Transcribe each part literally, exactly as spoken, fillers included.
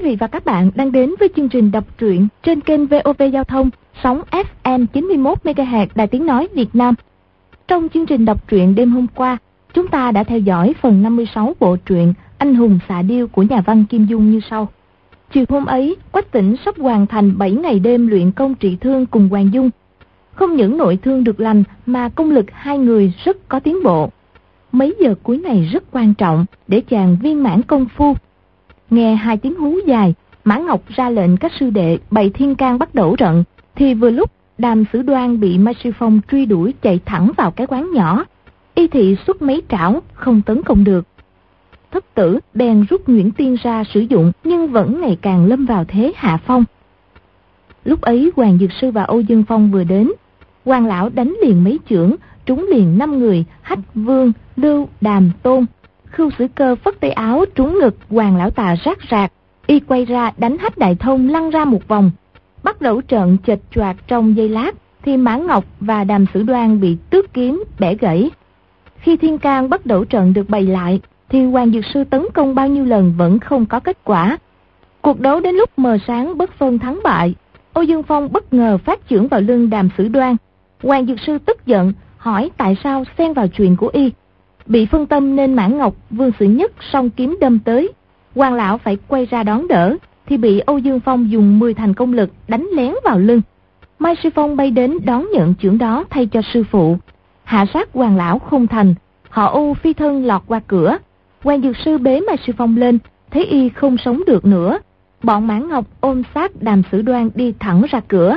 vị và các bạn đang đến với chương trình đọc truyện trên kênh vê o vê Giao thông, sóng ép em chín mươi mốt mê ga héc Đài Tiếng Nói Việt Nam. Trong chương trình đọc truyện đêm hôm qua, chúng ta đã theo dõi phần năm mươi sáu bộ truyện Anh hùng xạ điêu của nhà văn Kim Dung như sau. Chiều hôm ấy, Quách Tĩnh sắp hoàn thành bảy ngày đêm luyện công trị thương cùng Hoàng Dung. Không những nội thương được lành mà công lực hai người rất có tiến bộ. Mấy giờ cuối này rất quan trọng để chàng viên mãn công phu. Nghe hai tiếng hú dài, Mã Ngọc ra lệnh các sư đệ bày thiên can bắt đầu trận, thì vừa lúc Đàm Sử Đoan bị Mai Sư Phong truy đuổi chạy thẳng vào cái quán nhỏ. Y thị xuất mấy trảo không tấn công được. Thất tử bèn rút nhuyễn tiên ra sử dụng, nhưng vẫn ngày càng lâm vào thế hạ phong. Lúc ấy Hoàng Dược Sư và Âu Dương Phong vừa đến. Hoàng lão đánh liền mấy chưởng, trúng liền năm người: Hách, Vương, Lưu, Đàm, Tôn. Khưu Sử Cơ phất tay áo trúng ngực Hoàng lão tà rát rạc. Y quay ra đánh Hách Đại Thông lăn ra một vòng. Bắt đầu trận chệch choạc trong giây lát, thì Mã Ngọc và Đàm Sử Đoan bị tước kiếm bẻ gãy. Khi thiên can bắt đầu trận được bày lại, thì Hoàng Dược Sư tấn công bao nhiêu lần vẫn không có kết quả. Cuộc đấu đến lúc mờ sáng bất phân thắng bại. Âu Dương Phong bất ngờ phát chưởng vào lưng Đàm Sử Đoan. Hoàng Dược Sư tức giận hỏi tại sao xen vào chuyện của y. Bị phân tâm nên Mã Ngọc, Vương Sử Nhất song kiếm đâm tới. Hoàng lão phải quay ra đón đỡ, thì bị Âu Dương Phong dùng mười thành công lực đánh lén vào lưng. Mai Sư Phong bay đến đón nhận chưởng đó thay cho sư phụ. Hạ sát Hoàng lão không thành, họ U phi thân lọt qua cửa. Hoàng Dược Sư bế Mai Sư Phong lên, thấy y không sống được nữa. Bọn Mã Ngọc ôm sát Đàm Sử Đoan đi thẳng ra cửa.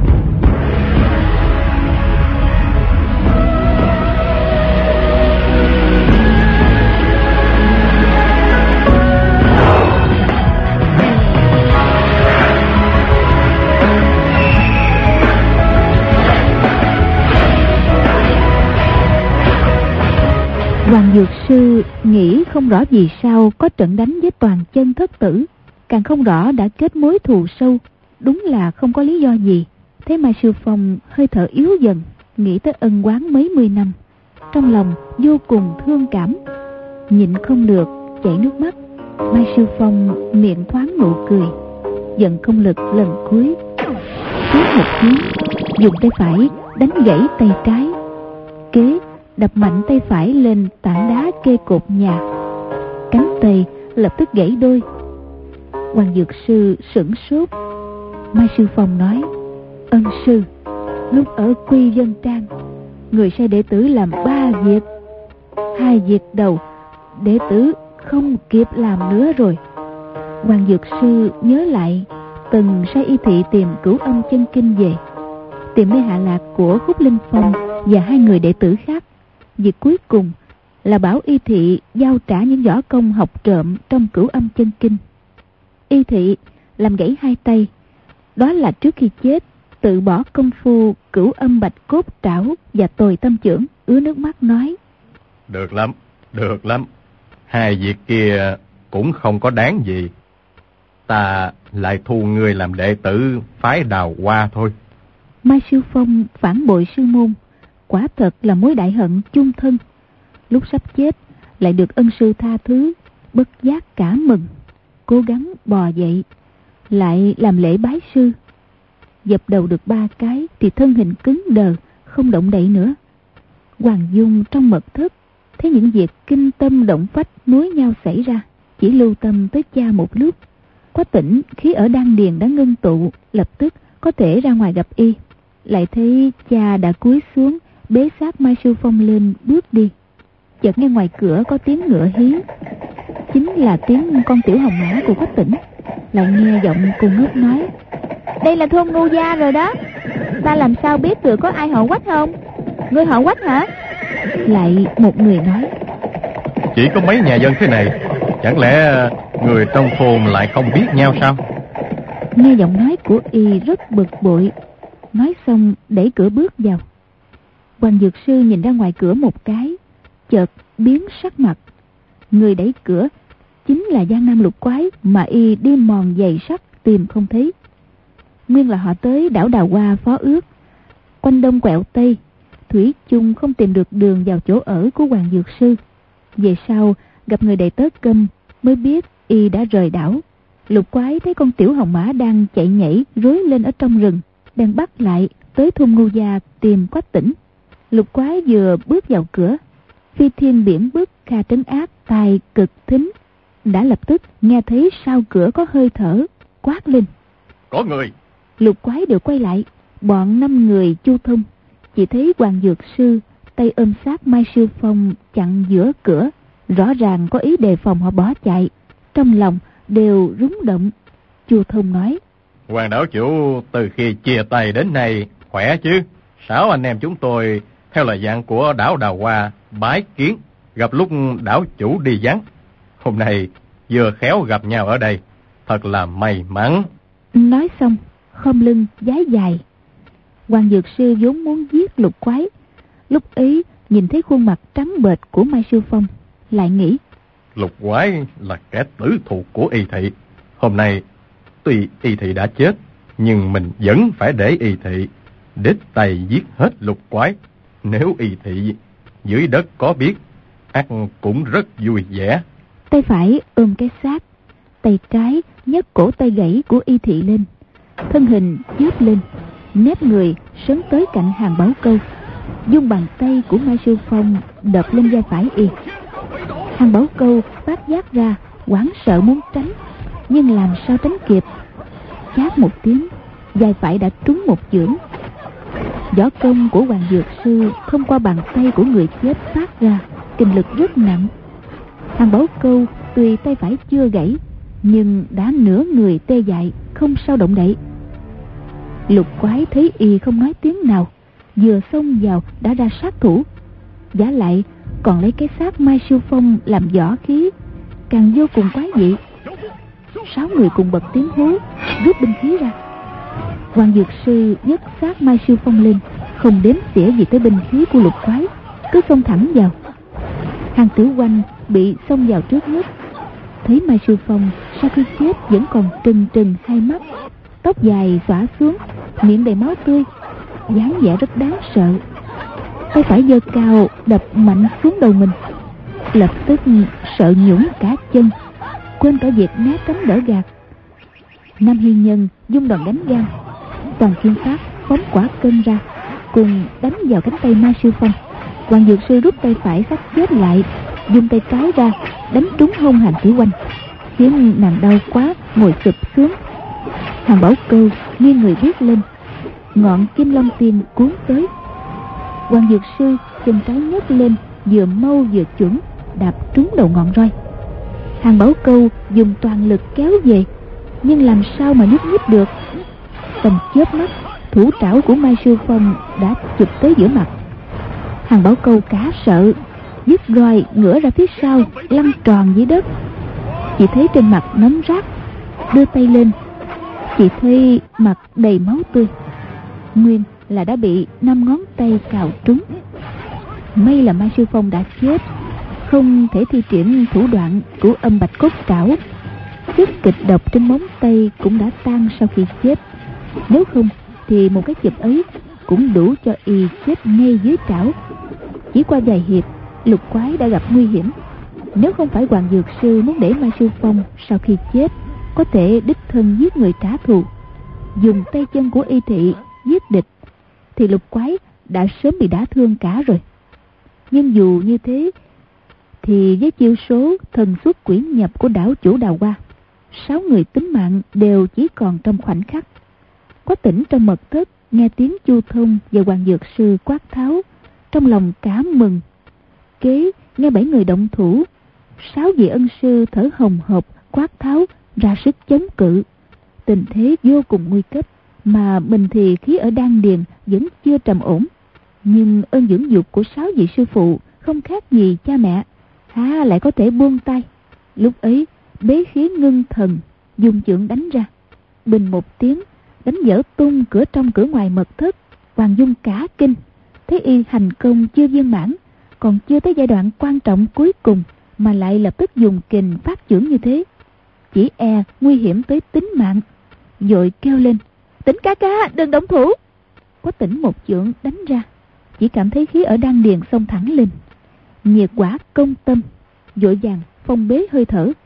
Hoàng Dược Sư nghĩ không rõ vì sao có trận đánh với toàn chân thất tử, càng không rõ đã kết mối thù sâu, đúng là không có lý do gì. Thế Mai Sư Phong hơi thở yếu dần, nghĩ tới ân oán mấy mươi năm, trong lòng vô cùng thương cảm, nhịn không được chảy nước mắt. Mai Sư Phong miệng thoáng nụ cười, giận công lực lần cuối, tiếp một tiếng, dùng tay phải đánh gãy tay trái, kế đập mạnh tay phải lên tảng đá kê cột nhà. Cánh tay lập tức gãy đôi. Hoàng Dược Sư sửng sốt. Mai Sư Phong nói: Ân sư, lúc ở Quy Vân Trang, người sai đệ tử làm ba việc. Hai việc đầu đệ tử không kịp làm nữa rồi. Hoàng Dược Sư nhớ lại từng sai y thị tìm Cửu Âm Chân Kinh về, tìm nơi hạ lạc của Khúc Linh Phong và hai người đệ tử khác. Việc cuối cùng là bảo y thị giao trả những võ công học trộm trong Cửu Âm Chân Kinh. Y thị làm gãy hai tay, đó là trước khi chết tự bỏ công phu Cửu Âm Bạch Cốt Trảo và Tồi Tâm Chưởng, ứa nước mắt nói: Được lắm, được lắm. Hai việc kia cũng không có đáng gì. Ta lại thu người làm đệ tử phái Đào Hoa thôi. Mai Sư Phong phản bội sư môn, quả thật là mối đại hận chung thân. Lúc sắp chết lại được ân sư tha thứ, bất giác cả mừng, cố gắng bò dậy, lại làm lễ bái sư. Dập đầu được ba cái thì thân hình cứng đờ, không động đậy nữa. Hoàng Dung trong mật thất thấy những việc kinh tâm động phách nối nhau xảy ra, chỉ lưu tâm tới cha một lúc. Quách Tĩnh khí ở đan điền đã ngưng tụ, lập tức có thể ra ngoài gặp y. Lại thấy cha đã cúi xuống bế sát Mai Sư Phong lên bước đi. Chợt nghe ngoài cửa có tiếng ngựa hí, chính là tiếng con tiểu hồng mã của Quách Tĩnh. Lại nghe giọng cùng ngước nói: Đây là thôn Ngu Gia rồi đó. Ta làm sao biết được có ai họ Quách không? Ngươi họ Quách hả? Lại một người nói: Chỉ có mấy nhà dân thế này, chẳng lẽ người trong thôn lại không biết nhau sao? Nghe giọng nói của y rất bực bội, nói xong đẩy cửa bước vào. Hoàng Dược Sư nhìn ra ngoài cửa một cái, chợt biến sắc mặt. Người đẩy cửa chính là Giang Nam Lục Quái mà y đi mòn giày sắt tìm không thấy. Nguyên là họ tới đảo Đào Hoa phó ước, quanh đông quẹo tây, thủy chung không tìm được đường vào chỗ ở của Hoàng Dược Sư. Về sau gặp người đầy tớ Câm mới biết y đã rời đảo. Lục Quái thấy con tiểu hồng mã đang chạy nhảy rối lên ở trong rừng, bèn bắt lại tới thôn Ngưu Gia tìm Quách Tỉnh. Lục Quái vừa bước vào cửa, Phi Thiên Biển Bức Kha Trấn Ác tài cực thính đã lập tức nghe thấy sau cửa có hơi thở, quát lên: Có người! Lục Quái đều quay lại. Bọn năm người Chu Thông chỉ thấy Hoàng Dược Sư tay ôm sát Mai Sư Phong chặn giữa cửa, rõ ràng có ý đề phòng họ bỏ chạy. Trong lòng đều rúng động. Chu Thông nói: Hoàng đảo chủ từ khi chia tay đến nay khỏe chứ? Sáu anh em chúng tôi theo lời dặn của đảo Đào Hoa bái kiến, gặp lúc đảo chủ đi vắng. Hôm nay vừa khéo gặp nhau ở đây, thật là may mắn. Nói xong khom lưng vái dài. Hoàng Dược Sư vốn muốn giết Lục Quái, lúc ấy nhìn thấy khuôn mặt trắng bệch của Mai Sư Phong, lại nghĩ: Lục Quái là kẻ tử thù của Y Thị. Hôm nay tuy Y Thị đã chết, nhưng mình vẫn phải để Y Thị đích tay giết hết Lục Quái. Nếu Y Thị dưới đất có biết, ắt cũng rất vui vẻ. Tay phải ôm cái xác, tay trái nhấc cổ tay gãy của Y Thị lên, thân hình chớp lên, nép người sấn tới cạnh Hàng Bảo Câu, dung bàn tay của Mai Sư Phong đập lên vai phải Y. Hàng Bảo Câu phát giác ra, hoảng sợ muốn tránh, nhưng làm sao tránh kịp. Chát một tiếng, vai phải đã trúng một chưởng. Võ công của Hoàng Dược Sư thông qua bàn tay của người chết phát ra, kinh lực rất nặng. Hàng Bảo Câu tuy tay phải chưa gãy, nhưng đã nửa người tê dại, không sao động đậy. Lục Quái thấy Y không nói tiếng nào, vừa xông vào đã ra sát thủ, giả lại còn lấy cái xác Mai Sư Phong làm võ khí, càng vô cùng quái dị. Sáu người cùng bật tiếng hú, rút binh khí ra. Hoàng Dược Sư nhấc xác Mai Sư Phong lên, không đếm xỉa gì tới binh khí của Lục Quái, cứ xông thẳng vào. Hàng Tiểu Oanh bị xông vào trước nhất, thấy Mai Sư Phong sau khi chết vẫn còn trừng trừng hai mắt, tóc dài xõa xuống, miệng đầy máu tươi, dáng vẻ rất đáng sợ. Tay phải giơ cao đập mạnh xuống đầu mình, lập tức sợ nhũn cả chân, quên cả việc né tránh đỡ gạt. Nam Hiên Nhân dung đòn đánh gan, Toàn Thiên Phát phóng quả cân ra, cùng đánh vào cánh tay Mai Sư Phong. Hoàng Dược Sư rút tay phải sát chết lại, dùng tay trái ra đánh trúng hông Hàng Tiểu Oanh, khiến nàng đau quá ngồi sụp xuống. Hàng Bảo Câu nghiêng người bước lên, ngọn Kim Long Tiên cuốn tới. Hoàng Dược Sư chân trái nhấc lên, vừa mau vừa chuẩn đạp trúng đầu ngọn roi. Hàng Bảo Câu dùng toàn lực kéo về, nhưng làm sao mà nhúc nhích được. Tầm chớp mắt, thủ trảo của Mai Sư Phong đã chụp tới giữa mặt. Hàng Bảo Câu cả sợ, dứt roi ngửa ra phía sau, lăn tròn dưới đất. Chỉ thấy trên mặt nóng rát, đưa tay lên, chỉ thấy mặt đầy máu tươi, nguyên là đã bị năm ngón tay cào trúng. May là Mai Sư Phong đã chết, không thể thi triển thủ đoạn của âm bạch cốt trảo. Sức kịch độc trên móng tay cũng đã tan sau khi chết, nếu không thì một cái chụp ấy cũng đủ cho Y chết ngay dưới trảo. Chỉ qua vài hiệp, Lục Quái đã gặp nguy hiểm. Nếu không phải Hoàng Dược Sư muốn để Mai Sư Phong sau khi chết có thể đích thân giết người trả thù, dùng tay chân của Y Thị giết địch, thì Lục Quái đã sớm bị đả thương cả rồi. Nhưng dù như thế thì với chiêu số thần xuất quỷ nhập của đảo chủ Đào Hoa, sáu người tính mạng đều chỉ còn trong khoảnh khắc. Quách Tỉnh trong mật thất nghe tiếng Chu Thông và Hoàng Dược Sư quát tháo, trong lòng cả mừng. Kế nghe bảy người động thủ, sáu vị ân sư thở hồng hộc quát tháo ra sức chống cự. Tình thế vô cùng nguy cấp, mà mình thì khí ở đan điền vẫn chưa trầm ổn. Nhưng ơn dưỡng dục của sáu vị sư phụ không khác gì cha mẹ, há lại có thể buông tay. Lúc ấy bế khí ngưng thần, dùng chưởng đánh ra, bình một tiếng đánh vỡ tung cửa trong cửa ngoài mật thất. Hoàng Dung cả kinh, thấy Y hành công chưa viên mãn, còn chưa tới giai đoạn quan trọng cuối cùng mà lại lập tức dùng kình phát chưởng như thế, chỉ e nguy hiểm tới tính mạng, vội kêu lên: Tỉnh ca ca, đừng động thủ. Quách Tỉnh một chưởng đánh ra, chỉ cảm thấy khí ở đan điền xông thẳng lên, nhiệt quả công tâm, vội vàng phong bế hơi thở,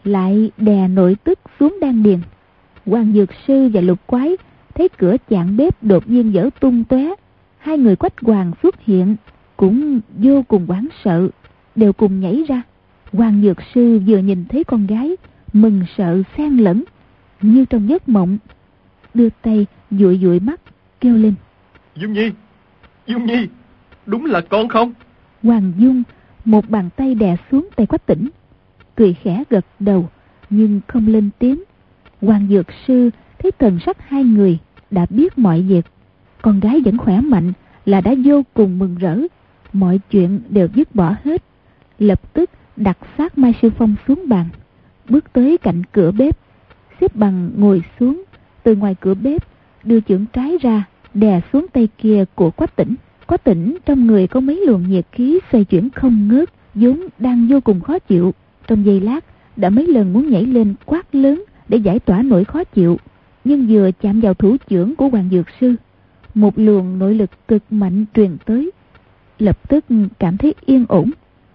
lại đè nội tức xuống đan điền. Hoàng Dược Sư và Lục Quái thấy cửa chạn bếp đột nhiên vỡ tung tóe, hai người Quách Hoàng xuất hiện cũng vô cùng hoảng sợ, đều cùng nhảy ra. Hoàng Dược Sư vừa nhìn thấy con gái, mừng sợ xen lẫn, như trong giấc mộng, đưa tay dụi dụi mắt, kêu lên: Dung Nhi, Dung Nhi, đúng là con không? Hoàng Dung một bàn tay đè xuống tay Quách Tĩnh, cười khẽ gật đầu nhưng không lên tiếng. Hoàng Dược Sư thấy thần sắc hai người đã biết mọi việc, con gái vẫn khỏe mạnh là đã vô cùng mừng rỡ, mọi chuyện đều dứt bỏ hết. Lập tức đặt xác Mai Sư Phong xuống bàn, bước tới cạnh cửa bếp, xếp bằng ngồi xuống, từ ngoài cửa bếp đưa chưởng trái ra đè xuống tay kia của Quách Tĩnh. Quách Tĩnh trong người có mấy luồng nhiệt khí xoay chuyển không ngớt, vốn đang vô cùng khó chịu, trong giây lát đã mấy lần muốn nhảy lên quát lớn để giải tỏa nỗi khó chịu, nhưng vừa chạm vào thủ chưởng của Hoàng Dược Sư, một luồng nội lực cực mạnh truyền tới, lập tức cảm thấy yên ổn.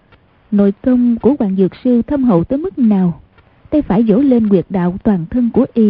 Nội công của Hoàng Dược Sư thâm hậu tới mức nào, tay phải vỗ lên huyệt đạo toàn thân của y.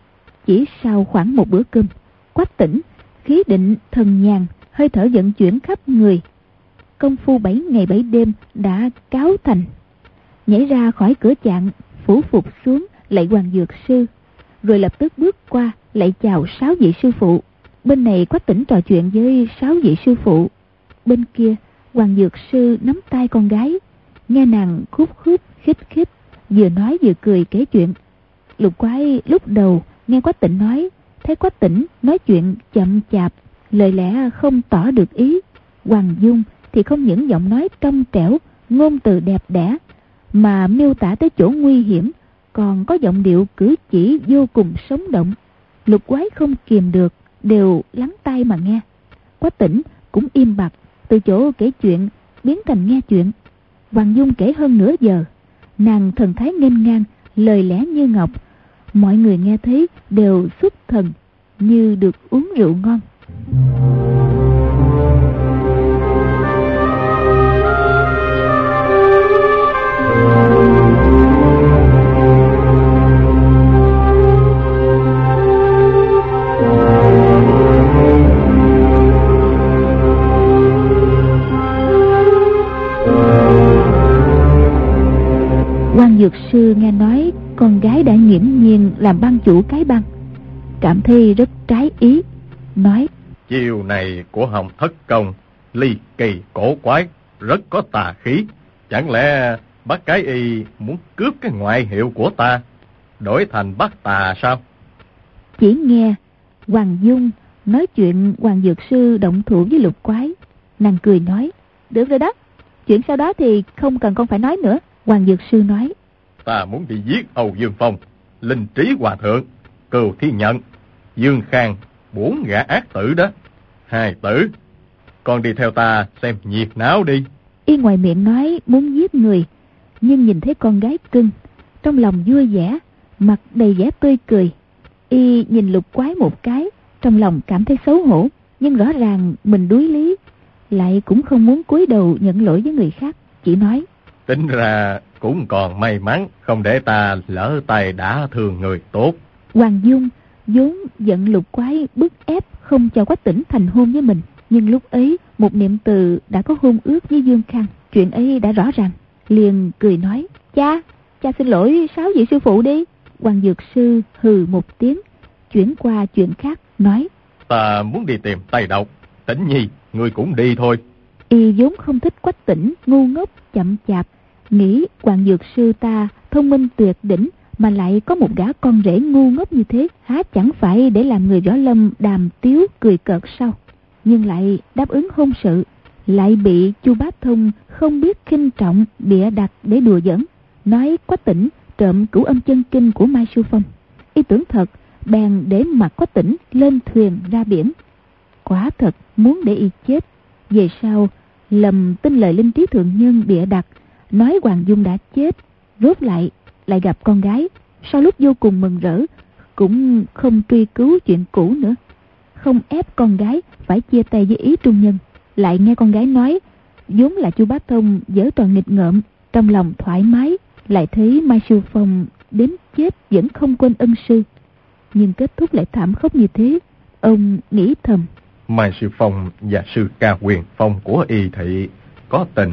Chỉ sau khoảng một bữa cơm, Quách Tĩnh khí định thần nhàn, hơi thở vận chuyển khắp người, công phu bảy ngày bảy đêm đã cáo thành. Nhảy ra khỏi cửa chạn, phủ phục xuống lạy Hoàng Dược Sư, rồi lập tức bước qua lạy chào sáu vị sư phụ. Bên này Quách Tĩnh trò chuyện với sáu vị sư phụ, bên kia Hoàng Dược Sư nắm tay con gái, nghe nàng khúc khúc khích khích, vừa nói vừa cười kể chuyện. Lục Quái lúc đầu nghe Quách Tĩnh nói, thấy Quách Tĩnh nói chuyện chậm chạp, lời lẽ không tỏ được ý. Hoàng Dung thì không những giọng nói trong trẻo, ngôn từ đẹp đẽ, mà miêu tả tới chỗ nguy hiểm còn có giọng điệu cử chỉ vô cùng sống động. Lục Quái không kìm được, đều lắng tai mà nghe. Quách Tĩnh cũng im bặt, từ chỗ kể chuyện biến thành nghe chuyện. Hoàng Dung kể hơn nửa giờ, nàng thần thái nghênh ngang, lời lẽ như ngọc, mọi người nghe thấy đều xuất thần, như được uống rượu ngon. Hoàng Dược Sư nghe nói con gái đã nghiễm nhiên làm ban chủ cái băng, cảm thấy rất trái ý, nói: Chiều này của Hồng Thất Công ly kỳ cổ quái, rất có tà khí. Chẳng lẽ bác cái y muốn cướp cái ngoại hiệu của ta, đổi thành bác tà sao? Chỉ nghe Hoàng Dung nói chuyện Hoàng Dược Sư động thủ với Lục Quái, nàng cười nói: Được rồi đó, chuyện sau đó thì không cần con phải nói nữa. Hoàng Dược Sư nói: Ta muốn đi giết Âu Dương Phong, Linh Trí Hòa Thượng, Cừu Thi Nhận, Dương Khang, bốn gã ác tử đó. Hai tử, con đi theo ta xem nhiệt náo đi. Y ngoài miệng nói muốn giết người, nhưng nhìn thấy con gái cưng, trong lòng vui vẻ, mặt đầy vẻ tươi cười. Y nhìn Lục Quái một cái, trong lòng cảm thấy xấu hổ, nhưng rõ ràng mình đuối lý, lại cũng không muốn cúi đầu nhận lỗi với người khác, chỉ nói: Tính ra cũng còn may mắn, không để ta lỡ tay đã thương người tốt. Hoàng Dung vốn giận Lục Quái bức ép không cho Quách Tĩnh thành hôn với mình, nhưng lúc ấy một niệm từ đã có hôn ước với Dương Khang, chuyện ấy đã rõ ràng, liền cười nói: Cha, cha xin lỗi sáu vị sư phụ đi. Hoàng Dược Sư hừ một tiếng, chuyển qua chuyện khác, nói: Ta muốn đi tìm Tây Độc, Tĩnh Nhi, ngươi cũng đi thôi. Y vốn không thích Quách Tĩnh ngu ngốc chậm chạp, nghĩ Hoàng Dược Sư ta thông minh tuyệt đỉnh, mà lại có một gã con rể ngu ngốc như thế, há chẳng phải để làm người võ lâm đàm tiếu cười cợt sao? Nhưng lại đáp ứng hôn sự, lại bị Chu Bá Thông không biết khinh trọng bịa đặt để đùa giỡn, nói Quách Tĩnh trộm Cửu Âm Chân Kinh của Mai Sư Phong. Y tưởng thật, bèn để mặc Quách Tĩnh lên thuyền ra biển. Quả thật muốn để y chết. Về sau lầm tin lời Linh Trí Thượng Nhân bịa đặt, nói Hoàng Dung đã chết, rốt lại lại gặp con gái. Sau lúc vô cùng mừng rỡ, cũng không truy cứu chuyện cũ nữa, không ép con gái phải chia tay với Ý Trung Nhân. Lại nghe con gái nói vốn là Chu Bá Thông dở toàn nghịch ngợm, trong lòng thoải mái, Lại thấy Mai Sư Phong đến chết vẫn không quên ân sư, nhưng kết thúc lại thảm khốc như thế. Ông nghĩ thầm, Mai Sư Phong và sư ca Quyền Phong của y thị có tình,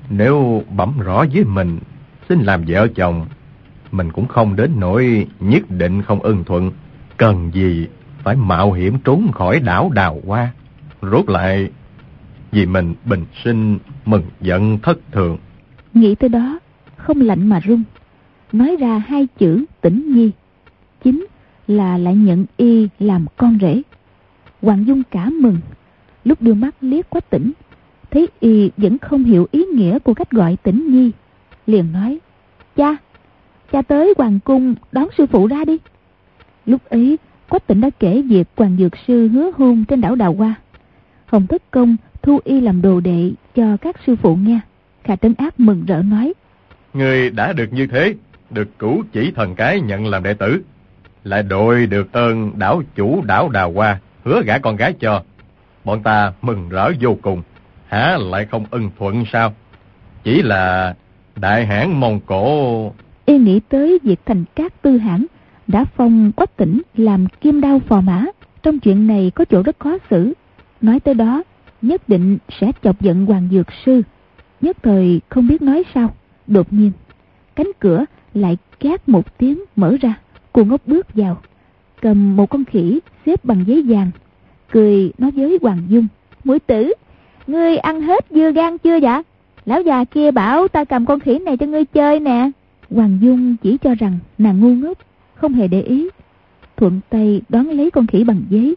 nếu bẩm rõ với mình xin làm vợ chồng, mình cũng không đến nỗi nhất định không ưng thuận. Cần gì phải mạo hiểm trốn khỏi đảo Đào Hoa. Rốt lại vì mình bình sinh mừng giận thất thường. Nghĩ tới đó không lạnh mà run, nói ra hai chữ Tĩnh Nhi, chính là lại nhận y làm con rể. Hoàng Dung cả mừng, lúc đưa mắt liếc Quách Tĩnh, thấy y vẫn không hiểu ý nghĩa của cách gọi Tĩnh Nhi, liền nói, cha, cha tới hoàng cung đón sư phụ ra đi. Lúc ấy Quách Tĩnh đã kể việc Hoàng Dược Sư hứa hôn trên đảo Đào Hoa. Hồng Thất Công thu y làm đồ đệ cho các sư phụ nghe. Khà Trấn Ác mừng rỡ nói, Người đã được như thế, được Cửu Chỉ Thần Cái nhận làm đệ tử, lại đội được ơn đảo chủ đảo Đào Hoa hứa gả con gái cho, bọn ta mừng rỡ vô cùng, há lại không ưng thuận sao? Chỉ là đại hãn Mông Cổ. Y nghĩ tới việc Thành Cát Tư Hãn đã phong Quách Tĩnh làm kim đao phò mã, trong chuyện này có chỗ rất khó xử. Nói tới đó nhất định sẽ chọc giận Hoàng Dược Sư, nhất thời không biết nói sao. Đột nhiên cánh cửa lại két một tiếng mở ra. Cô Ngốc bước vào, cầm một con khỉ xếp bằng giấy vàng, cười nói với Hoàng Dung, muội tử, ngươi ăn hết dưa gan chưa dạ? Lão già kia bảo ta cầm con khỉ này cho ngươi chơi nè. Hoàng Dung chỉ cho rằng nàng ngu ngốc, không hề để ý, thuận tay đón lấy con khỉ bằng giấy.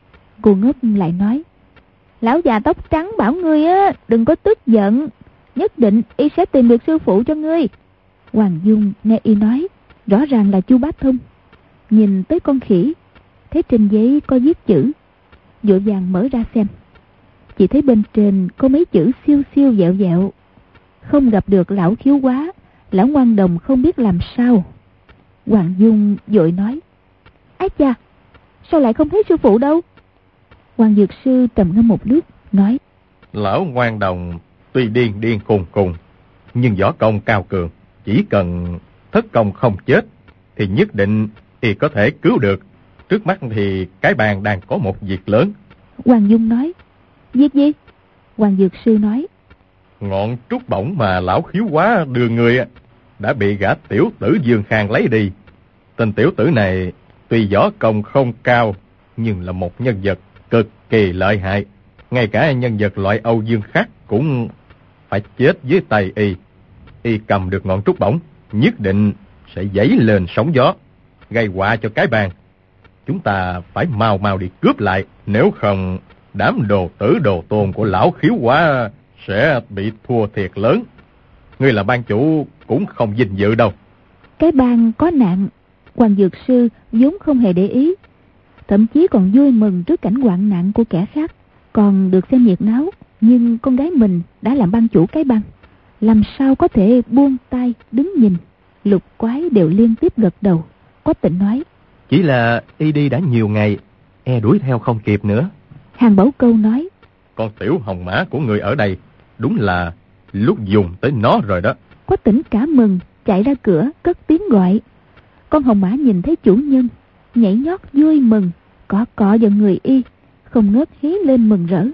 Cô Ngốc lại nói, lão già tóc trắng bảo ngươi á đừng có tức giận, nhất định y sẽ tìm được sư phụ cho ngươi. Hoàng Dung nghe y nói rõ ràng là Chu Bá Thông, nhìn tới con khỉ, thấy trên giấy có viết chữ, vội vàng mở ra xem. Chỉ thấy bên trên có mấy chữ siêu siêu vẹo vẹo, không gặp được lão Khiếu Quá, lão Ngoan Đồng không biết làm sao. Hoàng Dung vội nói, ái cha, sao lại không thấy sư phụ đâu? Hoàng Dược Sư trầm ngâm một lúc nói, lão Ngoan Đồng tuy điên điên khùng khùng, nhưng võ công cao cường, chỉ cần Thất Công không chết thì nhất định y có thể cứu được. Trước mắt thì cái bàn đang có một việc lớn. Hoàng Dung nói, việc gì? Hoàng Dược Sư nói, ngọn trúc bổng mà lão Khiếu Quá đưa người đã bị gã tiểu tử Dương Khang lấy đi. Tên tiểu tử này tuy võ công không cao, nhưng là một nhân vật cực kỳ lợi hại. Ngay cả nhân vật loại Âu Dương khác cũng phải chết dưới tay y. Y cầm được ngọn trúc bổng, nhất định sẽ dấy lên sóng gió, gây họa cho cái bàn. Chúng ta phải mau mau đi cướp lại, nếu không đám đồ tử đồ tôn của lão Khiếu Quá sẽ bị thua thiệt lớn. Ngươi là ban chủ cũng không vinh dự đâu. Cái bang có nạn, Hoàng Dược Sư vốn không hề để ý, thậm chí còn vui mừng trước cảnh hoạn nạn của kẻ khác, còn được xem nhiệt náo. Nhưng con gái mình đã làm ban chủ cái bang, làm sao có thể buông tay đứng nhìn. Lục Quái đều liên tiếp gật đầu. Quách Tĩnh nói, chỉ là y đi đã nhiều ngày, e đuổi theo không kịp nữa. Hàng Bảo Câu nói, con tiểu hồng mã của người ở đây đúng là lúc dùng tới nó rồi đó. Quách Tĩnh cả mừng, chạy ra cửa cất tiếng gọi. Con hồng mã nhìn thấy chủ nhân, nhảy nhót vui mừng, cọ cọ vào người y, không ngớt hí lên mừng rỡ.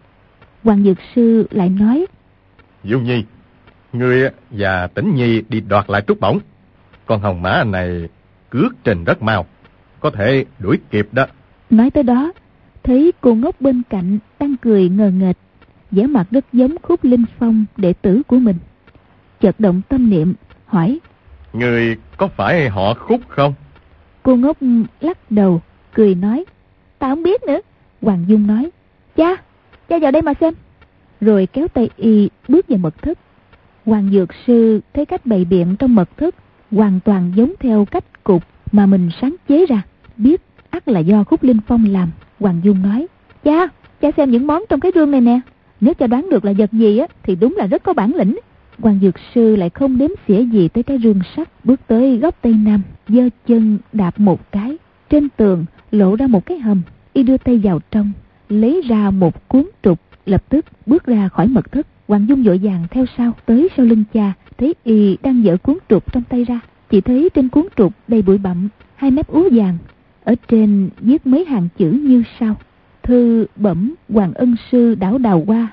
Hoàng Dược Sư lại nói, Dung Nhi, ngươi và Tĩnh Nhi đi đoạt lại trúc bổng. Con hồng mã này cước trình rất mau, có thể đuổi kịp đó. Nói tới đó, thấy cô Ngốc bên cạnh đang cười ngờ nghệch, vẻ mặt rất giống Khúc Linh Phong đệ tử của mình. Chợt động tâm niệm hỏi, ngươi có phải họ Khúc không? Cô Ngốc lắc đầu cười nói, ta không biết nữa. Hoàng Dung nói, cha, cha vào đây mà xem. Rồi kéo tay y bước vào mật thất. Hoàng Dược Sư thấy cách bày biện trong mật thất hoàn toàn giống theo cách cục mà mình sáng chế ra, biết ắt là do Khúc Linh Phong làm. Hoàng Dung nói, cha, cha xem những món trong cái rương này nè, nếu cha đoán được là vật gì á thì đúng là rất có bản lĩnh. Hoàng Dược Sư lại không đếm xỉa gì tới cái rương sắt, bước tới góc tây nam, giơ chân đạp một cái, trên tường lộ ra một cái hầm. Y đưa tay vào trong, lấy ra một cuốn trục, lập tức bước ra khỏi mật thất. Hoàng Dung vội vàng theo sau, tới sau lưng cha, thấy y đang giở cuốn trục trong tay ra. Chỉ thấy trên cuốn trục đầy bụi bặm, hai mép ú vàng, ở trên viết mấy hàng chữ như sau: Thư bẩm Hoàng Ân Sư đảo Đào Hoa,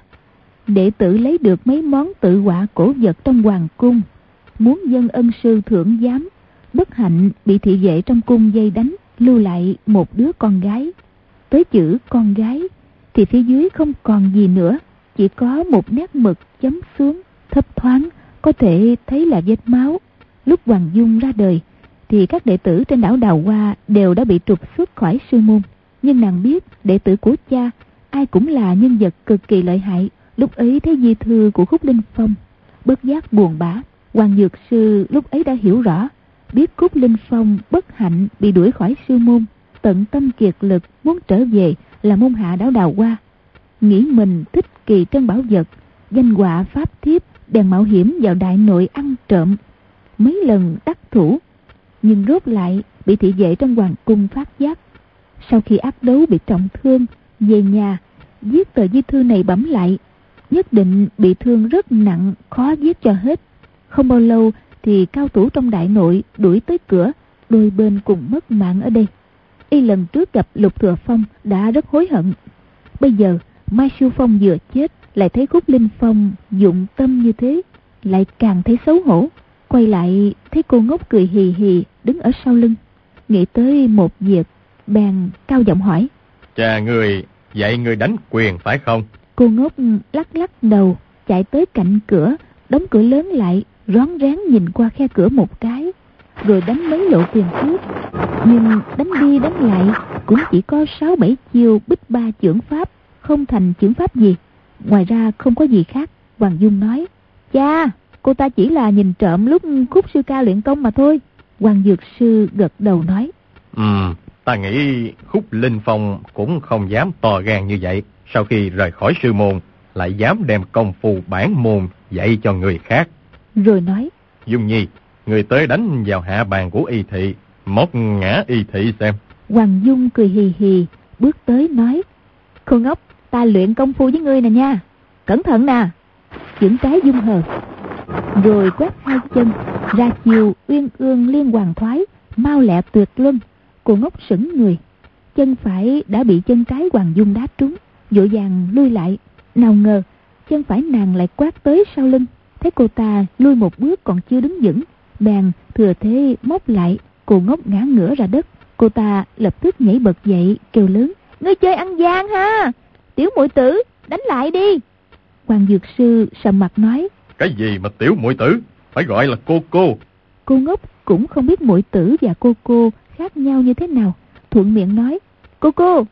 đệ tử lấy được mấy món tự họa cổ vật trong hoàng cung, muốn dâng ân sư thưởng giám, bất hạnh bị thị vệ trong cung vây đánh, lưu lại một đứa con gái. Tới chữ con gái thì phía dưới không còn gì nữa, chỉ có một nét mực chấm xuống, thấp thoáng có thể thấy là vết máu. Lúc Hoàng Dung ra đời thì các đệ tử trên đảo Đào Hoa đều đã bị trục xuất khỏi sư môn, nhưng nàng biết đệ tử của cha ai cũng là nhân vật cực kỳ lợi hại. Lúc ấy thấy di thư của Khúc Linh Phong, bất giác buồn bã. Hoàng Dược Sư lúc ấy đã hiểu rõ, biết Khúc Linh Phong bất hạnh bị đuổi khỏi sư môn, tận tâm kiệt lực muốn trở về là môn hạ đảo Đào Hoa, nghĩ mình thích kỳ trân bảo vật, danh họa pháp thiếp, bèn mạo hiểm vào đại nội ăn trộm, mấy lần đắc thủ, nhưng rốt lại bị thị vệ trong hoàng cung phát giác. Sau khi ác đấu bị trọng thương, về nhà viết tờ di thư này bẩm lại, nhất định bị thương rất nặng, khó giết cho hết. Không bao lâu thì cao thủ trong đại nội đuổi tới cửa, đôi bên cùng mất mạng ở đây. Y lần trước gặp Lục Thừa Phong đã rất hối hận. Bây giờ Mai Siêu Phong vừa chết, lại thấy Khúc Linh Phong dụng tâm như thế, lại càng thấy xấu hổ. Quay lại thấy cô ngốc cười hì hì đứng ở sau lưng, nghĩ tới một việc, bèn cao giọng hỏi: Cha người dạy người đánh quyền phải không? Cô ngốc lắc lắc đầu, chạy tới cạnh cửa, đóng cửa lớn lại, rón rén nhìn qua khe cửa một cái, rồi đánh mấy lộ quyền cước. Nhưng đánh đi đánh lại cũng chỉ có sáu bảy chiêu bích ba chưởng pháp, không thành chưởng pháp gì. Ngoài ra không có gì khác. Hoàng Dung nói: Cha, cô ta chỉ là nhìn trộm lúc Khúc sư ca luyện công mà thôi. Hoàng Dược Sư gật đầu nói: Ừ, ta nghĩ Khúc Linh Phong cũng không dám to gan như vậy. Sau khi rời khỏi sư môn, lại dám đem công phu bản môn dạy cho người khác. Rồi nói: Dung Nhi, người tới đánh vào hạ bàn của y thị, móc ngã y thị xem. Hoàng Dung cười hì hì bước tới nói: Cô ngốc, ta luyện công phu với ngươi nè nha, cẩn thận nè. Chưởng trái dung hợp, rồi quét hai chân ra chiều uyên ương liên hoàn thoái, mau lẹ tuyệt luân. Cô ngốc sững người, chân phải đã bị chân trái Hoàng Dung đá trúng, vội vàng lui lại. Nào ngờ chân phải nàng lại quát tới sau lưng, thấy cô ta lui một bước còn chưa đứng vững, bèn thừa thế móc lại. Cô ngốc ngã ngửa ra đất. Cô ta lập tức nhảy bật dậy kêu lớn: Ngươi chơi ăn gian ha, tiểu muội tử, đánh lại đi. Hoàng Dược Sư sầm mặt nói: Cái gì mà tiểu muội tử, phải gọi là cô cô. Cô ngốc cũng không biết muội tử và cô cô khác nhau như thế nào, thuận miệng nói: Cô cô.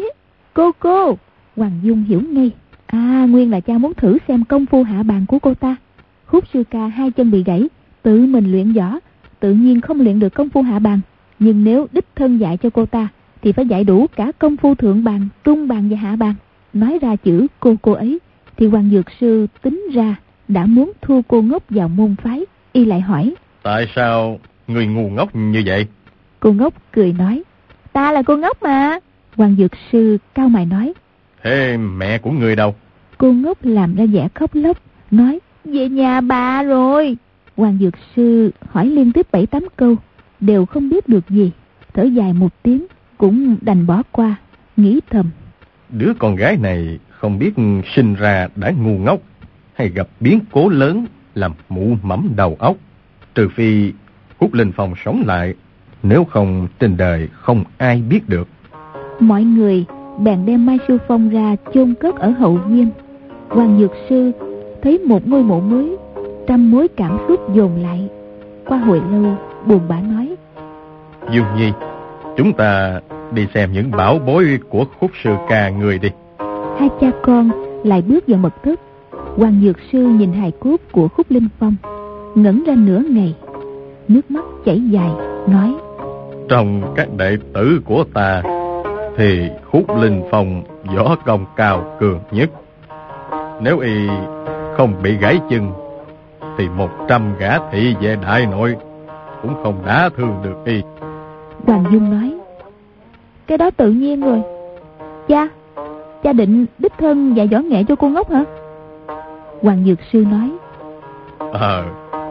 Cô cô. Hoàng Dung hiểu ngay, à, nguyên là cha muốn thử xem công phu hạ bàn của cô ta. Khúc sư ca hai chân bị gãy, tự mình luyện võ, tự nhiên không luyện được công phu hạ bàn. Nhưng nếu đích thân dạy cho cô ta thì phải dạy đủ cả công phu thượng bàn, trung bàn và hạ bàn. Nói ra chữ cô cô ấy thì Hoàng Dược Sư tính ra đã muốn thu cô ngốc vào môn phái. Y lại hỏi: Tại sao người ngu ngốc như vậy? Cô ngốc cười nói: Ta là cô ngốc mà. Hoàng Dược Sư cau mày nói: Thế mẹ của người đâu? Cô ngốc làm ra vẻ khóc lóc, nói: Về nhà bà rồi. Hoàng Dược Sư hỏi liên tiếp bảy tám câu, đều không biết được gì. Thở dài một tiếng, cũng đành bỏ qua, nghĩ thầm: Đứa con gái này không biết sinh ra đã ngu ngốc, hay gặp biến cố lớn làm mụ mẫm đầu óc. Trừ phi Khúc Linh Phong sống lại, nếu không trên đời không ai biết được. Mọi người bèn đem Mai Siêu Phong ra chôn cất ở hậu viên. Hoàng Dược Sư thấy một ngôi mộ mới, trăm mối cảm xúc dồn lại. Qua hồi lâu buồn bã nói: Dung Nhi, chúng ta đi xem những bảo bối của Khúc sư ca người đi. Hai cha con lại bước vào mật thất. Hoàng Dược Sư nhìn hài cốt của Khúc Linh Phong, ngẩn ra nửa ngày, nước mắt chảy dài, nói: Trong các đệ tử của ta thì Khúc Linh Phong võ công cao cường nhất. Nếu y không bị gãy chân thì một trăm gã thị vệ đại nội cũng không đả thương được y. Hoàng Dung nói: Cái đó tự nhiên rồi. Cha, cha định đích thân dạy võ nghệ cho cô ngốc hả? Hoàng Dược Sư nói: Ờ,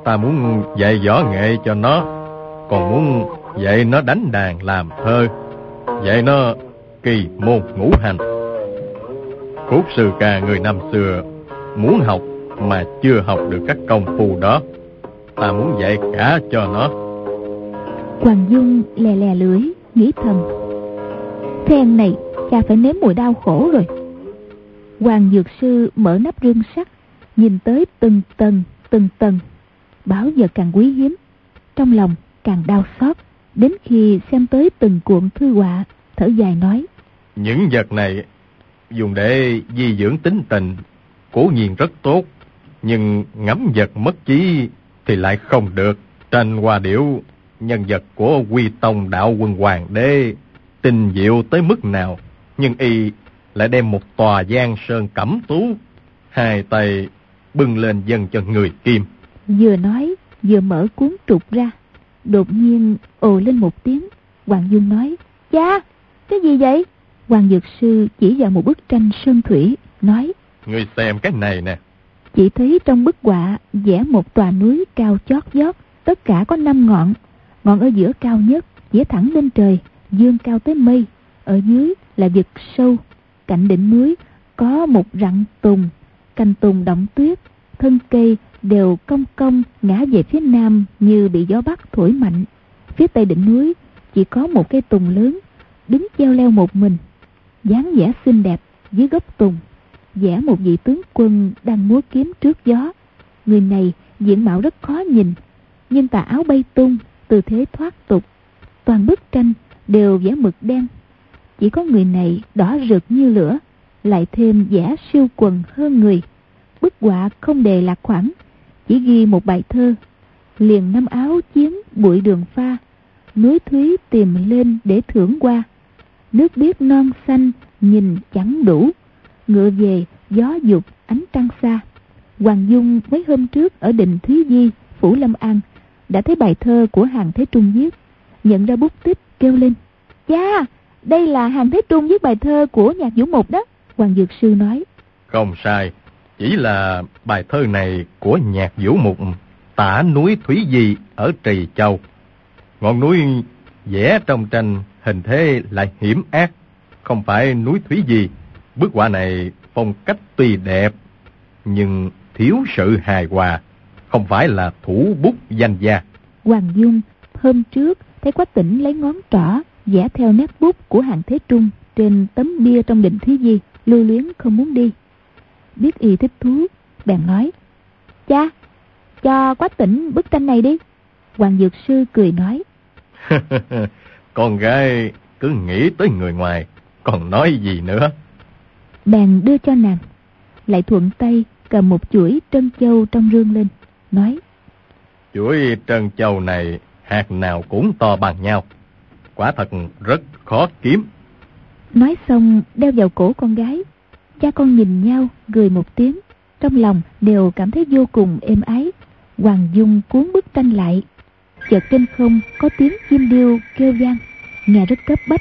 Ta muốn dạy võ nghệ cho nó, còn muốn dạy nó đánh đàn làm thơ, dạy nó kỳ môn ngũ hành. Khúc sư ca người năm xưa muốn học mà chưa học được các công phu đó, ta muốn dạy cả cho nó. Hoàng Dung lè lè lưỡi, nghĩ thầm, phen này cha phải nếm mùi đau khổ rồi. Hoàng dược sư mở nắp rương sắt, nhìn tới từng tầng từng tầng, bảo vật càng quý hiếm, trong lòng càng đau xót. Đến khi xem tới từng cuộn thư họa, thở dài nói, những vật này dùng để di dưỡng tính tình cố nhiên rất tốt, nhưng ngắm vật mất chí thì lại không được. Tranh hoa điểu nhân vật của Quy Tông đạo quân hoàng đế tinh diệu tới mức nào, nhưng y lại đem một tòa giang sơn cẩm tú, hai tay bưng lên dâng cho người Kim. Vừa nói vừa mở cuốn trục ra, đột nhiên ồ lên một tiếng. Hoàng Dung nói, cha, cái gì vậy? Hoàng dược sư chỉ vào một bức tranh sơn thủy, nói, ngươi xem cái này nè. Chỉ thấy trong bức họa vẽ một tòa núi cao chót vót, tất cả có năm ngọn. Ngọn ở giữa cao nhất vẽ thẳng lên trời, dương cao tới mây. Ở dưới là vực sâu, cạnh đỉnh núi có một rặng tùng, cành tùng đọng tuyết, thân cây đều cong cong ngã về phía nam như bị gió bắc thổi mạnh. Phía tây đỉnh núi chỉ có một cây tùng lớn, đứng treo leo một mình, dáng vẻ xinh đẹp. Dưới gốc tùng vẽ một vị tướng quân đang múa kiếm trước gió. Người này diện mạo rất khó nhìn, nhưng tà áo bay tung, tư thế thoát tục. Toàn bức tranh đều vẽ mực đen, chỉ có người này đỏ rực như lửa, lại thêm vẽ siêu quần hơn người. Bức họa không đề lạc khoản, chỉ ghi một bài thơ: liền năm áo chiến bụi đường pha, núi thúy tìm lên để thưởng qua. Nước biếc non xanh nhìn chẳng đủ, ngựa về gió dục ánh trăng xa. Hoàng Dung mấy hôm trước ở đình Thúy Di, phủ Lâm An đã thấy bài thơ của Hàn Thế Trung viết, nhận ra bút tích kêu lên, cha, đây là Hàn Thế Trung viết bài thơ của Nhạc Vũ Mục đó. Hoàng dược sư nói, không sai, chỉ là bài thơ này của Nhạc Vũ Mục tả núi Thúy Di ở Trì Châu. Ngọn núi vẽ trong tranh hình thế lại hiểm ác, không phải núi Thúy Di. Bức họa này phong cách tuy đẹp nhưng thiếu sự hài hòa, không phải là thủ bút danh gia. Hoàng Dung hôm trước thấy Quách Tỉnh lấy ngón trỏ vẽ theo nét bút của Hàn Thế Trung trên tấm bia trong đình Thúy Di, lưu luyến không muốn đi. Biết y thích thú, bèn nói, cha, cho Quách Tỉnh bức tranh này đi. Hoàng dược sư cười nói, con gái cứ nghĩ tới người ngoài, còn nói gì nữa. Bèn đưa cho nàng, lại thuận tay cầm một chuỗi trân châu trong rương lên, nói, chuỗi trân châu này hạt nào cũng to bằng nhau, quả thật rất khó kiếm. Nói xong đeo vào cổ con gái. Cha con nhìn nhau cười một tiếng, trong lòng đều cảm thấy vô cùng êm ái. Hoàng Dung cuốn bức tranh lại, chợt trên không có tiếng chim điêu kêu vang, nghe rất cấp bách.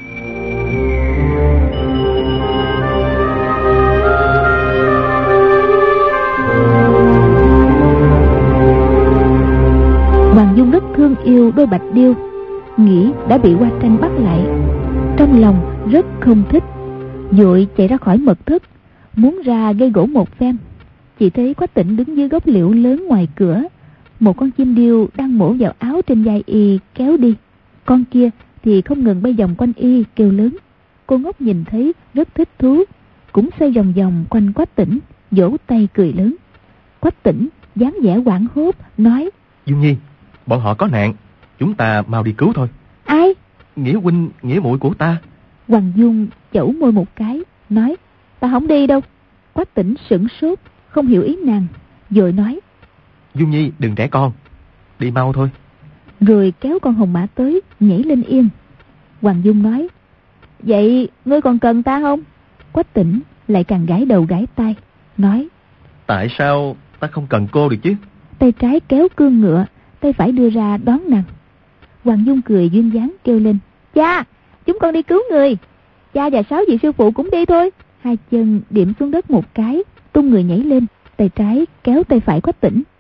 Hoàng Dung rất thương yêu đôi bạch điêu, nghĩ đã bị Hoa Tranh bắt lại, trong lòng rất không thích, vội chạy ra khỏi mật thất, muốn ra gây gỗ một phen. Chỉ thấy Quách Tỉnh đứng dưới gốc liễu lớn ngoài cửa, một con chim điêu đang mổ vào áo trên vai y kéo đi. Con kia thì không ngừng bay vòng quanh y kêu lớn. Cô ngốc nhìn thấy rất thích thú, cũng xoay vòng vòng quanh Quách Tỉnh, vỗ tay cười lớn. Quách Tỉnh dáng vẻ hoảng hốt nói, Dung Nhi, bọn họ có nạn, chúng ta mau đi cứu thôi. Ai? Nghĩa huynh, nghĩa muội của ta. Hoàng Dung chẩu môi một cái, nói, ta không đi đâu. Quách Tỉnh sửng sốt, không hiểu ý nàng, rồi nói, Dung Nhi đừng trẻ con, đi mau thôi. Rồi kéo con hồng mã tới, nhảy lên yên. Hoàng Dung nói, vậy ngươi còn cần ta không? Quách Tỉnh lại càng gãi đầu gãi tai, nói, tại sao ta không cần cô được chứ? Tay trái kéo cương ngựa, tay phải đưa ra đón nàng. Hoàng Dung cười duyên dáng kêu lên, cha, chúng con đi cứu người. Cha và sáu vị sư phụ cũng đi thôi. Hai chân điểm xuống đất một cái, tung người nhảy lên, tay trái kéo tay phải Quách Tỉnh.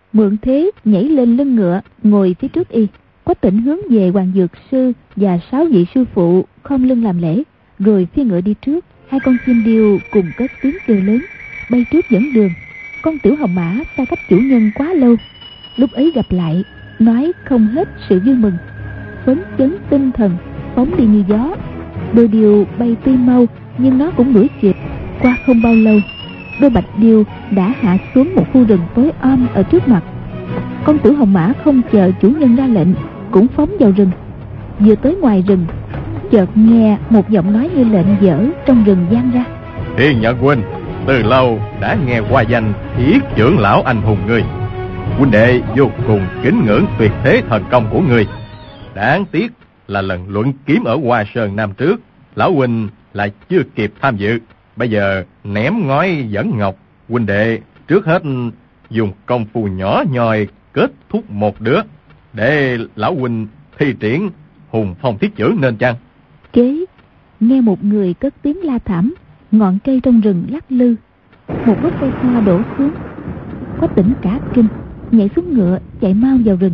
Mượn thế nhảy lên lưng ngựa, ngồi phía trước y. Quách Tỉnh hướng về Hoàng Dược Sư và sáu vị sư phụ khom lưng làm lễ, rồi phi ngựa đi trước. Hai con chim điêu cùng cất tiếng kêu lớn, bay trước dẫn đường. Con tiểu hồng mã xa cách chủ nhân quá lâu, lúc ấy gặp lại nói không hết sự vui mừng, phấn chấn tinh thần, phóng đi như gió. Đôi điêu bay tuy mau nhưng nó cũng đuổi kịp. Qua không bao lâu, đôi bạch điêu đã hạ xuống một khu rừng tối om ở trước mặt. Con tiểu hồng mã không chờ chủ nhân ra lệnh, cũng phóng vào rừng. Vừa tới ngoài rừng, chợt nghe một giọng nói như lệnh dở trong rừng vang ra. Thiên Nhận huynh, từ lâu đã nghe qua danh Thiết trưởng lão anh hùng ngươi. Huynh đệ vô cùng kính ngưỡng tuyệt thế thần công của ngươi. Đáng tiếc là lần luận kiếm ở Hoa Sơn năm trước, lão huynh lại chưa kịp tham dự. Bây giờ ném ngói dẫn ngọc, huynh đệ trước hết dùng công phu nhỏ nhoi kết thúc một đứa, để lão huynh thi triển hùng phong thiết chưởng nên chăng? Kế nghe một người cất tiếng la thảm, ngọn cây trong rừng lắc lư, một gốc cây hoa đổ xuống. Quách Tỉnh cả kinh, nhảy xuống ngựa chạy mau vào rừng.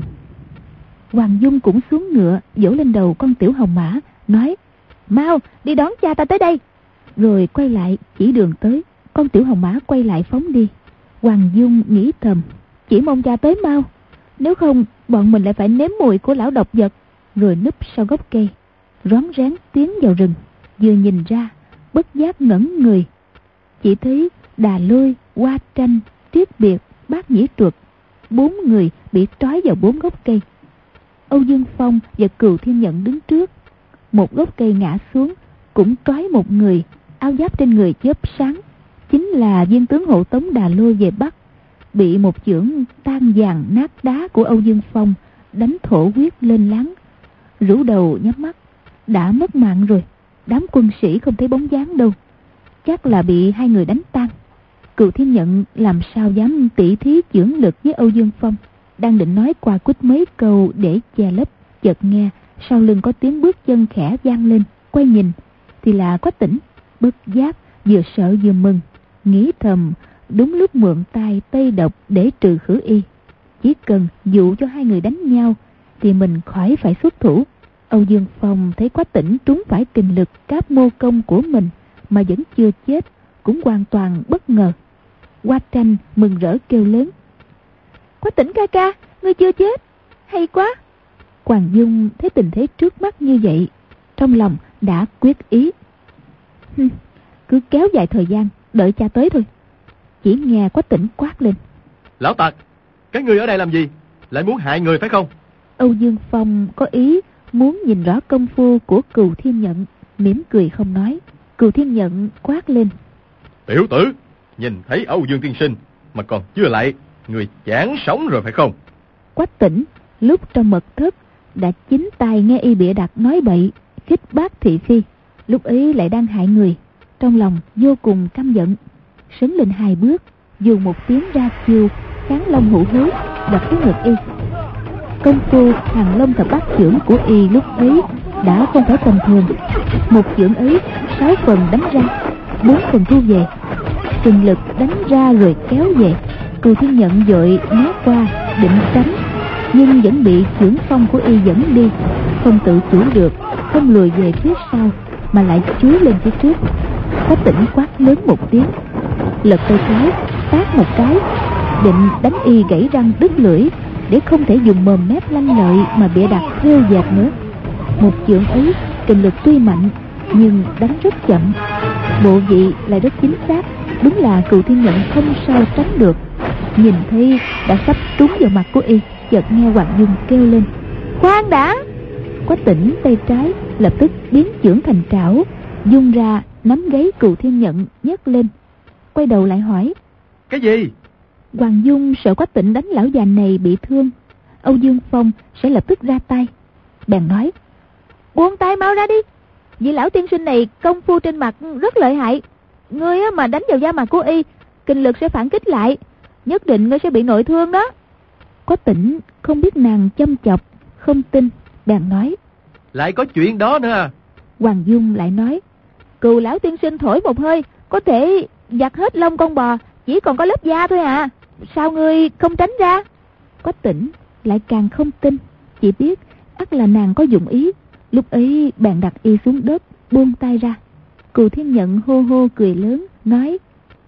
Hoàng Dung cũng xuống ngựa, vỗ lên đầu con tiểu hồng mã, nói: mau đi đón cha ta tới đây. Rồi quay lại chỉ đường tới. Con tiểu hồng mã quay lại phóng đi. Hoàng Dung nghĩ thầm, chỉ mong cha tới mau, nếu không bọn mình lại phải nếm mùi của lão độc vật. Rồi núp sau gốc cây, rón rén tiến vào rừng. Vừa nhìn ra, bất giác ngẩn người, chỉ thấy Đà Lôi, Hoa Tranh, Triết Biệt, Bác Nhĩ Truật, bốn người bị trói vào bốn gốc cây. Âu Dương Phong và Cừu Thiên Nhận đứng trước. Một gốc cây ngã xuống, cũng trói một người, áo giáp trên người chớp sáng, chính là viên tướng hộ tống Đà Lôi về Bắc, bị một chưởng tan vàng nát đá của Âu Dương Phong đánh thổ huyết lên láng, rũ đầu nhắm mắt, đã mất mạng rồi. Đám quân sĩ không thấy bóng dáng đâu, chắc là bị hai người đánh tan. Cừu Thiên Nhận làm sao dám tỉ thí chưởng lực với Âu Dương Phong, đang định nói qua quýt mấy câu để che lấp, chợt nghe sau lưng có tiếng bước chân khẽ vang lên. Quay nhìn thì là Quách Tỉnh. Bất giác vừa sợ vừa mừng, nghĩ thầm đúng lúc mượn tay tây độc để trừ khử y. Chỉ cần dụ cho hai người đánh nhau thì mình khỏi phải xuất thủ. Âu Dương Phong thấy Quách Tỉnh trúng phải kình lực cáp mô công của mình mà vẫn chưa chết, cũng hoàn toàn bất ngờ. Hoa Tranh mừng rỡ kêu lớn: Quách Tỉnh ca ca, ngươi chưa chết, hay quá. Hoàng Dung thấy tình thế trước mắt như vậy, trong lòng đã quyết ý, cứ kéo dài thời gian, đợi cha tới thôi. Chỉ nghe Quách Tỉnh quát lên: lão tặc, các ngươi ở đây làm gì? Lại muốn hại người phải không? Âu Dương Phong có ý muốn nhìn rõ công phu của Cừu Thiên Nhận, mỉm cười không nói. Cừu Thiên Nhận quát lên: tiểu tử, nhìn thấy Âu Dương tiên sinh mà còn chưa lại, người chán sống rồi phải không? Quách Tỉnh lúc trong mật thất đã chính tai nghe y bịa đặt nói bậy, khích bác thị phi, lúc ấy lại đang hại người, trong lòng vô cùng căm giận, sấn lên hai bước, dùng một tiếng ra chiêu kháng long hữu hối, đập xuống ngực y. Công phu Hàng Long thập bát chưởng của y lúc ấy đã không phải tầm thường. Một chưởng ấy sáu phần đánh ra, bốn phần thu về, từng lực đánh ra rồi kéo về. Cừu Thiên Nhận vội né qua định tránh, nhưng vẫn bị chưởng phong của y dẫn đi, không tự chủ được, không lùi về phía sau mà lại chúi lên phía trước. Quách Tỉnh quát lớn một tiếng, lật tay trái tát một cái, định đánh y gãy răng đứt lưỡi, để không thể dùng mồm mép lanh lợi mà bịa đặt thêu dệt nữa. Một chưởng ấy kình lực tuy mạnh nhưng đánh rất chậm, bộ vị lại rất chính xác, đúng là Cừu Thiên Nhận không sao tránh được. Nhìn thấy đã sắp trúng vào mặt của y, chợt nghe Hoàng Dung kêu lên: khoan đã. Quách Tỉnh tay trái lập tức biến chưởng thành trảo, dung ra nắm gáy Cừu Thiên Nhận nhấc lên, quay đầu lại hỏi: cái gì? Hoàng Dung sợ Quách Tỉnh đánh lão già này bị thương, Âu Dương Phong sẽ lập tức ra tay, bèn nói: buông tay mau ra đi, vị lão tiên sinh này công phu trên mặt rất lợi hại, ngươi mà đánh vào da mặt của y, kình lực sẽ phản kích lại, nhất định ngươi sẽ bị nội thương đó. Quách Tỉnh không biết nàng châm chọc, không tin, bèn nói: lại có chuyện đó nữa à? Hoàng Dung lại nói: Cừu lão tiên sinh thổi một hơi có thể giặt hết lông con bò, chỉ còn có lớp da thôi à, sao ngươi không tránh ra? Quách Tỉnh lại càng không tin, chỉ biết ắt là nàng có dụng ý. Lúc ấy bèn đặt y xuống đất, buông tay ra. Cù Thiên Nhận hô hô cười lớn, nói: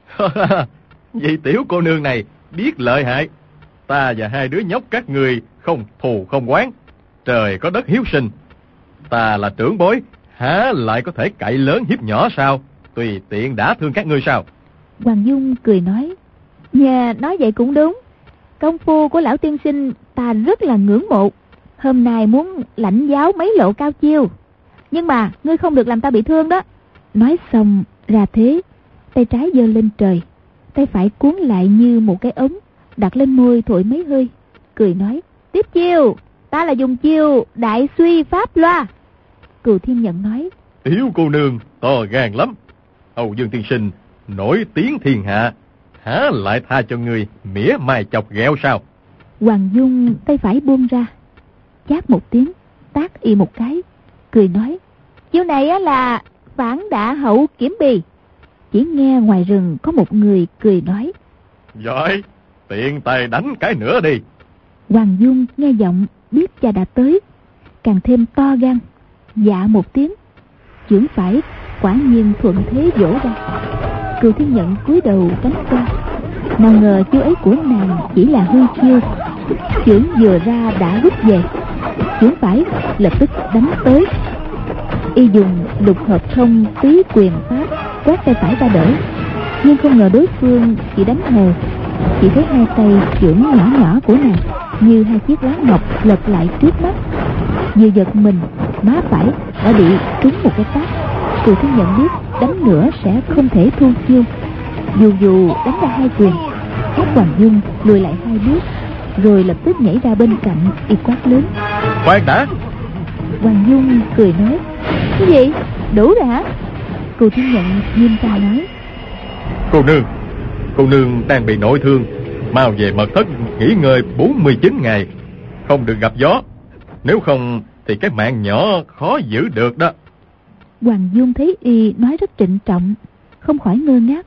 Vậy tiểu cô nương này biết lợi hại. Ta và hai đứa nhóc các người không thù không oán, trời có đất hiếu sinh. Ta là trưởng bối, há lại có thể cậy lớn hiếp nhỏ sao? Tùy tiện đã thương các ngươi sao? Hoàng Dung cười nói: Nhà nói vậy cũng đúng. Công phu của lão tiên sinh ta rất là ngưỡng mộ. Hôm nay muốn lãnh giáo mấy lộ cao chiêu, nhưng mà ngươi không được làm ta bị thương đó. Nói xong ra thế, tay trái giơ lên trời, tay phải cuốn lại như một cái ống, đặt lên môi thổi mấy hơi, cười nói: Tiếp chiêu, ta là dùng chiêu đại suy pháp loa. Cù Thiên Nhận nói: Tiểu cô nương to gan lắm. Âu Dương tiên sinh nổi tiếng thiên hạ, há lại tha cho người mỉa mai chọc ghẹo sao? Hoàng Dung tay phải buông ra, chát một tiếng tát y một cái, cười nói: Chiêu này á là phản đả hậu kiểm bì. Chỉ nghe ngoài rừng có một người cười nói: Giỏi, tiện tay đánh cái nữa đi. Hoàng Dung nghe giọng biết cha đã tới, càng thêm to gan, dạ một tiếng, chưởng phải quả nhiên thuận thế vỗ ra. Cù Thiên Nhận cúi đầu tránh qua, nào ngờ chiêu ấy của nàng chỉ là hư chiêu, chưởng vừa ra đã rút về, chưởng phải lập tức đánh tới. Y dùng lục hợp thông tý quyền pháp quét tay phải ra đỡ, nhưng không ngờ đối phương chỉ đánh hờ. Chỉ thấy hai tay chưởng nhỏ nhỏ của nàng như hai chiếc lá ngọc lật lại trước mắt. Vừa giật mình, má phải đã bị trúng một cái tát. Cù Thiên Nhận biết đánh nữa sẽ không thể thu chiêu, dù dù đánh ra hai quyền. Ác Hoàng Dung lùi lại hai bước, rồi lập tức nhảy ra bên cạnh, y quát lớn: Khoan đã! Hoàng Dung cười nói: Cái gì? Đủ rồi hả? Cù Thiên Nhận nghiêm trang nói: Cô nương, cô nương đang bị nội thương, mau về mật thất nghỉ ngơi bốn mươi chín ngày, không được gặp gió, nếu không thì cái mạng nhỏ khó giữ được đó. Hoàng Dung thấy y nói rất trịnh trọng, không khỏi ngơ ngác,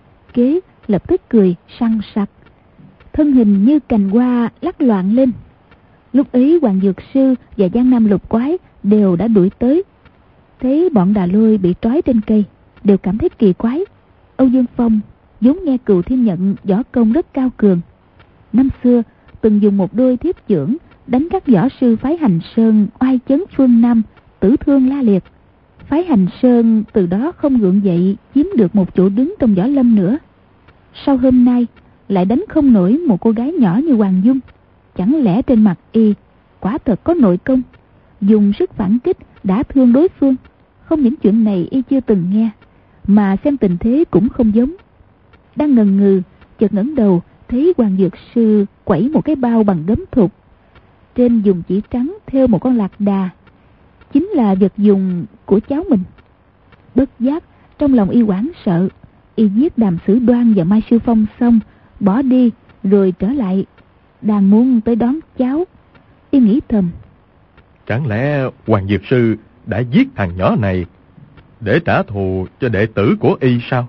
kế lập tức cười sằng sặc, thân hình như cành hoa lắc loạn lên. Lúc ấy Hoàng Dược Sư và Giang Nam Lục Quái đều đã đuổi tới, thấy bọn Đà Lôi bị trói trên cây, đều cảm thấy kỳ quái. Âu Dương Phong vốn nghe Cù Thiên Nhận võ công rất cao cường, năm xưa từng dùng một đôi thiếp chưởng đánh các võ sư phái Hành Sơn oai chấn phương Nam, tử thương la liệt. Phái Hành Sơn từ đó không gượng dậy chiếm được một chỗ đứng trong võ lâm nữa. Sau hôm nay lại đánh không nổi một cô gái nhỏ như Hoàng Dung, chẳng lẽ trên mặt y quả thật có nội công, dùng sức phản kích đã thương đối phương? Không những chuyện này y chưa từng nghe, mà xem tình thế cũng không giống. Đang ngần ngừ, chợt ngẩng đầu thấy Hoàng Dược Sư quẩy một cái bao bằng gấm thục, trên dùng chỉ trắng thêu một con lạc đà, chính là vật dùng của cháu mình. Bất giác trong lòng y hoảng sợ, y giết Đàm Sử Đoan và Mai Sư Phong xong bỏ đi, rồi trở lại đang muốn tới đón cháu. Y nghĩ thầm: Chẳng lẽ Hoàng Dược Sư đã giết thằng nhỏ này để trả thù cho đệ tử của y sao?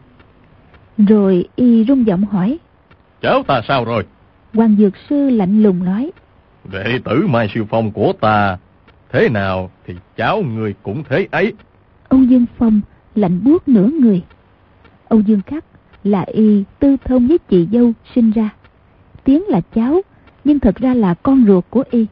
Rồi y rung giọng hỏi: Cháu ta sao rồi? Hoàng Dược Sư lạnh lùng nói: Đệ tử Mai Sư Phong của ta thế nào thì cháu người cũng thế ấy. Âu Dương Phong lạnh buốt nửa người. Âu Dương Khắc là y tư thông với chị dâu sinh ra, tiếng là cháu nhưng thật ra là con ruột của y.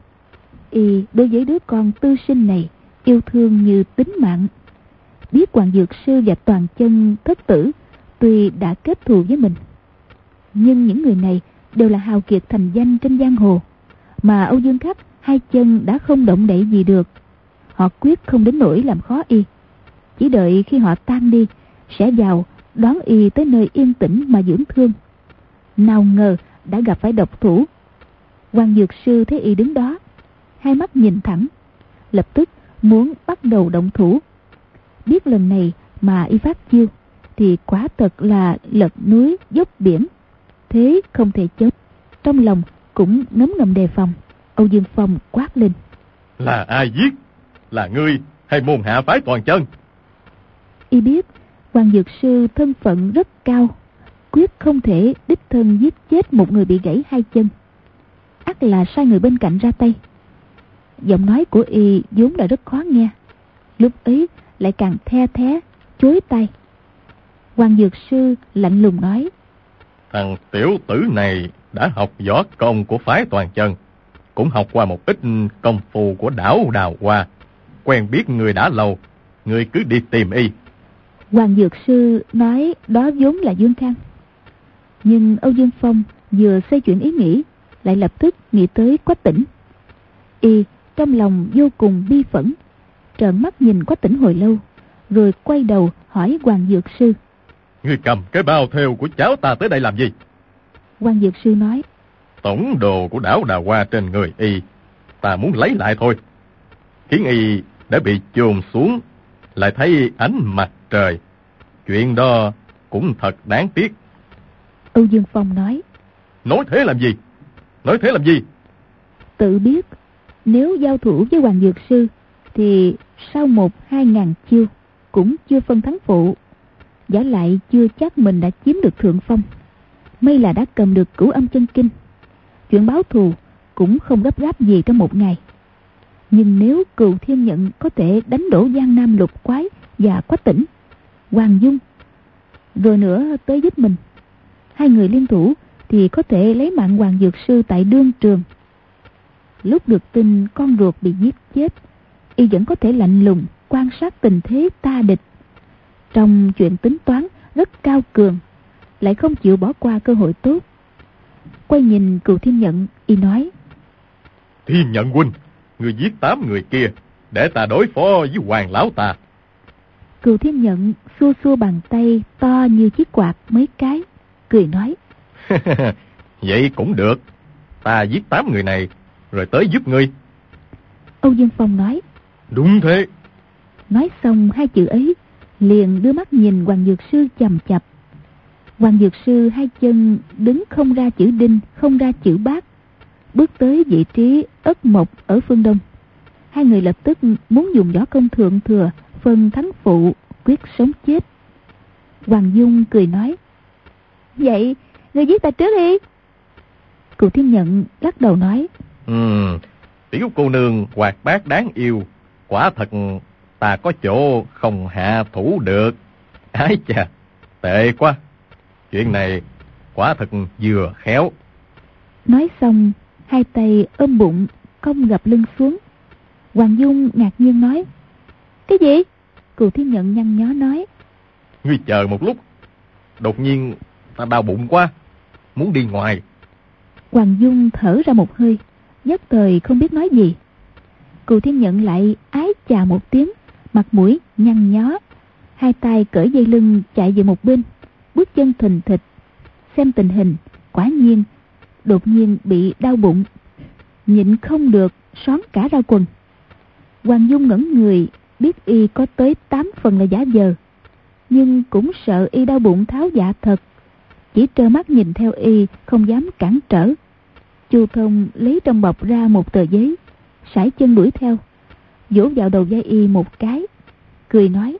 Y đối với đứa con tư sinh này yêu thương như tính mạng. Biết Hoàng Dược Sư và Toàn Chân thất tử tuy đã kết thù với mình, nhưng những người này đều là hào kiệt thành danh trên giang hồ, mà Âu Dương Khắc hai chân đã không động đậy gì được. Họ quyết không đến nỗi làm khó y, chỉ đợi khi họ tan đi sẽ vào đón y tới nơi yên tĩnh mà dưỡng thương. Nào ngờ đã gặp phải độc thủ. Hoàng Dược Sư thấy y đứng đó, hai mắt nhìn thẳng, lập tức muốn bắt đầu động thủ. Biết lần này mà y phát chiêu thì quả thật là lật núi dốc biển, thế không thể chết. Trong lòng cũng ngấm ngầm đề phòng. Âu Dương Phong quát lên: Là ai giết? Là ngươi hay môn hạ phái Toàn Chân? Y biết Hoàng Dược Sư thân phận rất cao, quyết không thể đích thân giết chết một người bị gãy hai chân. ắt là sai người bên cạnh ra tay. Giọng nói của y vốn đã rất khó nghe, lúc ấy lại càng the thé, chối tai. Hoàng Dược Sư lạnh lùng nói: Thằng tiểu tử này đã học võ công của phái Toàn Chân, cũng học qua một ít công phu của đảo Đào Hoa, quen biết người đã lâu, người cứ đi tìm y. Hoàng Dược Sư nói đó vốn là Dương Khang. Nhưng Âu Dương Phong vừa xoay chuyển ý nghĩ, lại lập tức nghĩ tới Quách Tĩnh. Y trong lòng vô cùng bi phẫn, trợn mắt nhìn Quách Tĩnh hồi lâu, rồi quay đầu hỏi Hoàng Dược Sư: Ngươi cầm cái bao thêu của cháu ta tới đây làm gì? Hoàng Dược Sư nói: Tổng đồ của đảo Đào Hoa trên người y, ta muốn lấy lại thôi. Khiến y đã bị chôn xuống, lại thấy ánh mặt trời. Chuyện đó cũng thật đáng tiếc. Âu Dương Phong nói: Nói thế làm gì? Nói thế làm gì? Tự biết nếu giao thủ với Hoàng Dược Sư thì sau một hai ngàn chiêu cũng chưa phân thắng phụ, giả lại chưa chắc mình đã chiếm được thượng phong. May là đã cầm được Cửu Âm Chân Kinh, chuyện báo thù cũng không gấp gáp gì trong một ngày. Nhưng nếu Cừu Thiên Nhận có thể đánh đổ Giang Nam Lục Quái và Quách Tĩnh, Hoàng Dung, rồi nữa tới giúp mình, hai người liên thủ thì có thể lấy mạng Hoàng Dược Sư tại đương trường. Lúc được tin con ruột bị giết chết, y vẫn có thể lạnh lùng quan sát tình thế ta địch. Trong chuyện tính toán rất cao cường, lại không chịu bỏ qua cơ hội tốt. Quay nhìn Cừu Thiên Nhận, y nói: Thiên Nhận huynh, người giết tám người kia, để ta đối phó với Hoàng lão ta. Cừu Thiên Nhận xua xua bàn tay to như chiếc quạt mấy cái, cười nói: Vậy cũng được, ta giết tám người này rồi tới giúp ngươi. Âu Dương Phong nói: Đúng thế. Nói xong hai chữ ấy, liền đưa mắt nhìn Hoàng Dược Sư chằm chằm. Hoàng Dược Sư hai chân đứng không ra chữ đinh, không ra chữ bát, bước tới vị trí ất mộc ở phương đông. Hai người lập tức muốn dùng võ công thượng thừa phân thắng phụ, quyết sống chết. Hoàng Dung cười nói: Vậy người giết ta trước đi. Cừu Thiên Nhận lắc đầu nói: Ừ, tiểu cô nương hoạt bát đáng yêu, quả thật ta có chỗ không hạ thủ được. Ái chà, tệ quá. Chuyện này quả thật vừa khéo. Nói xong, hai tay ôm bụng, cong gập lưng xuống. Hoàng Dung ngạc nhiên nói: Cái gì? Cừu Thiên Nhận nhăn nhó nói: Ngươi chờ một lúc, đột nhiên ta đau bụng quá, muốn đi ngoài. Hoàng Dung thở ra một hơi, nhất thời không biết nói gì. Cừu Thiên Nhận lại ái chà một tiếng, mặt mũi nhăn nhó, hai tay cởi dây lưng chạy về một bên, bước chân thình thịch. Xem tình hình, quả nhiên đột nhiên bị đau bụng, nhịn không được xón cả ra quần. Hoàng Dung ngẩn người, biết y có tới tám phần là giả vờ, nhưng cũng sợ y đau bụng tháo dạ thật, chỉ trơ mắt nhìn theo y, không dám cản trở. Chu Thông lấy trong bọc ra một tờ giấy, sải chân đuổi theo, vỗ vào đầu vai y một cái, cười nói: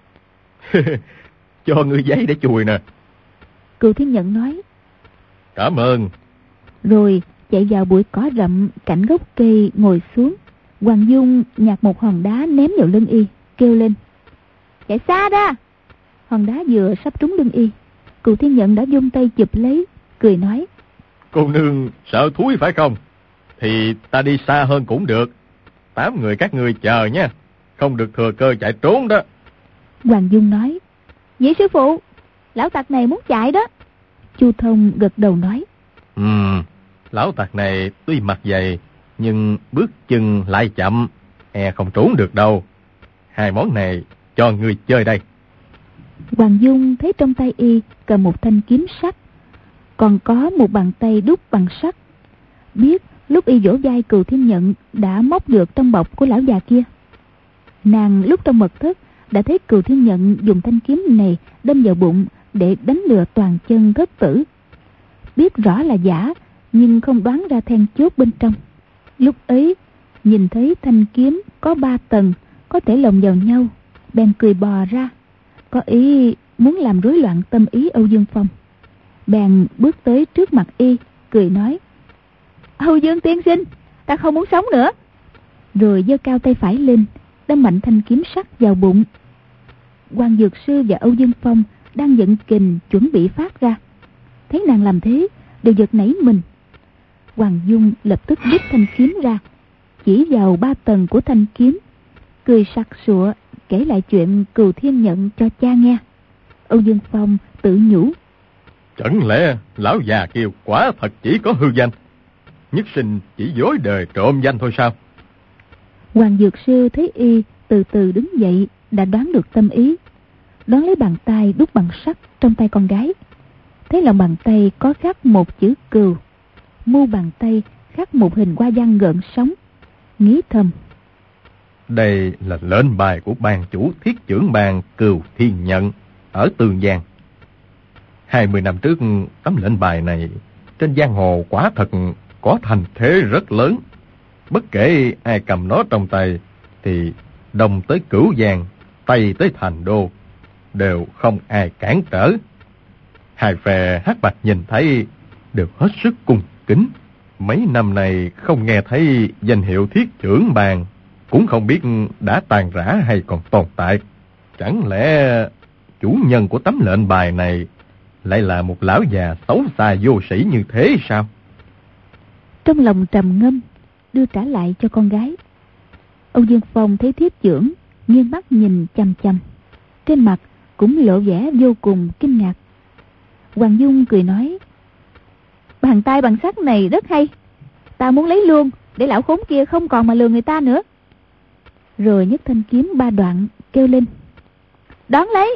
Cho ngươi giấy để chùi nè. Cừu Thiên Nhận nói: Cảm ơn. Rồi chạy vào bụi cỏ rậm cạnh gốc cây ngồi xuống. Hoàng Dung nhặt một hòn đá ném vào lưng y, kêu lên: Chạy xa ra. Hòn đá vừa sắp trúng lưng y, Cừu Thiên Nhận đã vung tay chụp lấy, cười nói: Cô nương sợ thúi phải không? Thì ta đi xa hơn cũng được. Tám người các ngươi chờ nha, không được thừa cơ chạy trốn đó. Hoàng Dung nói: Vậy sư phụ, lão tặc này muốn chạy đó. Chu Thông gật đầu nói: Ừm, lão tặc này tuy mặt dày, nhưng bước chân lại chậm, e không trốn được đâu. Hai món này cho ngươi chơi đây. Hoàng Dung thấy trong tay y cầm một thanh kiếm sắt, còn có một bàn tay đúc bằng sắt, biết lúc y vỗ vai Cừu Thiên Nhận đã móc được trong bọc của lão già kia. Nàng lúc trong mật thất đã thấy Cừu Thiên Nhận dùng thanh kiếm này đâm vào bụng để đánh lừa Toàn Chân thất tử. Biết rõ là giả, nhưng không đoán ra then chốt bên trong. Lúc ấy nhìn thấy thanh kiếm có ba tầng, có thể lồng vào nhau, bèn cười bò ra, có ý muốn làm rối loạn tâm ý Âu Dương Phong. Bèn bước tới trước mặt y, cười nói: Âu Dương tiên sinh, ta không muốn sống nữa. Rồi giơ cao tay phải lên, đâm mạnh thanh kiếm sắt vào bụng. Hoàng Dược Sư và Âu Dương Phong đang giận kình chuẩn bị phát ra. Thấy nàng làm thế, đều giật nảy mình. Hoàng Dung lập tức rút thanh kiếm ra, chỉ vào ba tầng của thanh kiếm, cười sặc sụa kể lại chuyện Cừu Thiên Nhận cho cha nghe. Âu Dương Phong tự nhủ, chẳng lẽ lão già kia quả thật chỉ có hư danh, nhất sinh chỉ dối đời trộm danh thôi sao? Hoàng Dược Sư thấy y từ từ đứng dậy, đã đoán được tâm ý, đón lấy bàn tay đúc bằng sắt trong tay con gái. Thấy lòng bàn tay có khắc một chữ cừu, mu bàn tay khắc một hình hoa văn gợn sóng, nghĩ thầm, đây là lệnh bài của ban chủ thiết chưởng bang Cừu Thiên Nhận ở Tường Giang. Hai mươi năm trước, tấm lệnh bài này trên giang hồ quả thật có thành thế rất lớn. Bất kể ai cầm nó trong tay thì đông tới Cửu Giang, tây tới Thành Đô đều không ai cản trở. Hai phe hắc bạch nhìn thấy đều hết sức cung kính. Mấy năm này không nghe thấy danh hiệu thiết chưởng bang, cũng không biết đã tàn rã hay còn tồn tại. Chẳng lẽ chủ nhân của tấm lệnh bài này lại là một lão già xấu xa vô sĩ như thế sao? Trong lòng trầm ngâm, đưa trả lại cho con gái. Âu Dương Phong thấy thiết chưởng, nghiêng mắt nhìn chằm chằm, trên mặt cũng lộ vẻ vô cùng kinh ngạc. Hoàng Dung cười nói, bàn tay bằng sắt này rất hay, ta muốn lấy luôn, để lão khốn kia không còn mà lừa người ta nữa. Rồi nhấc thanh kiếm ba đoạn, kêu lên, đón lấy.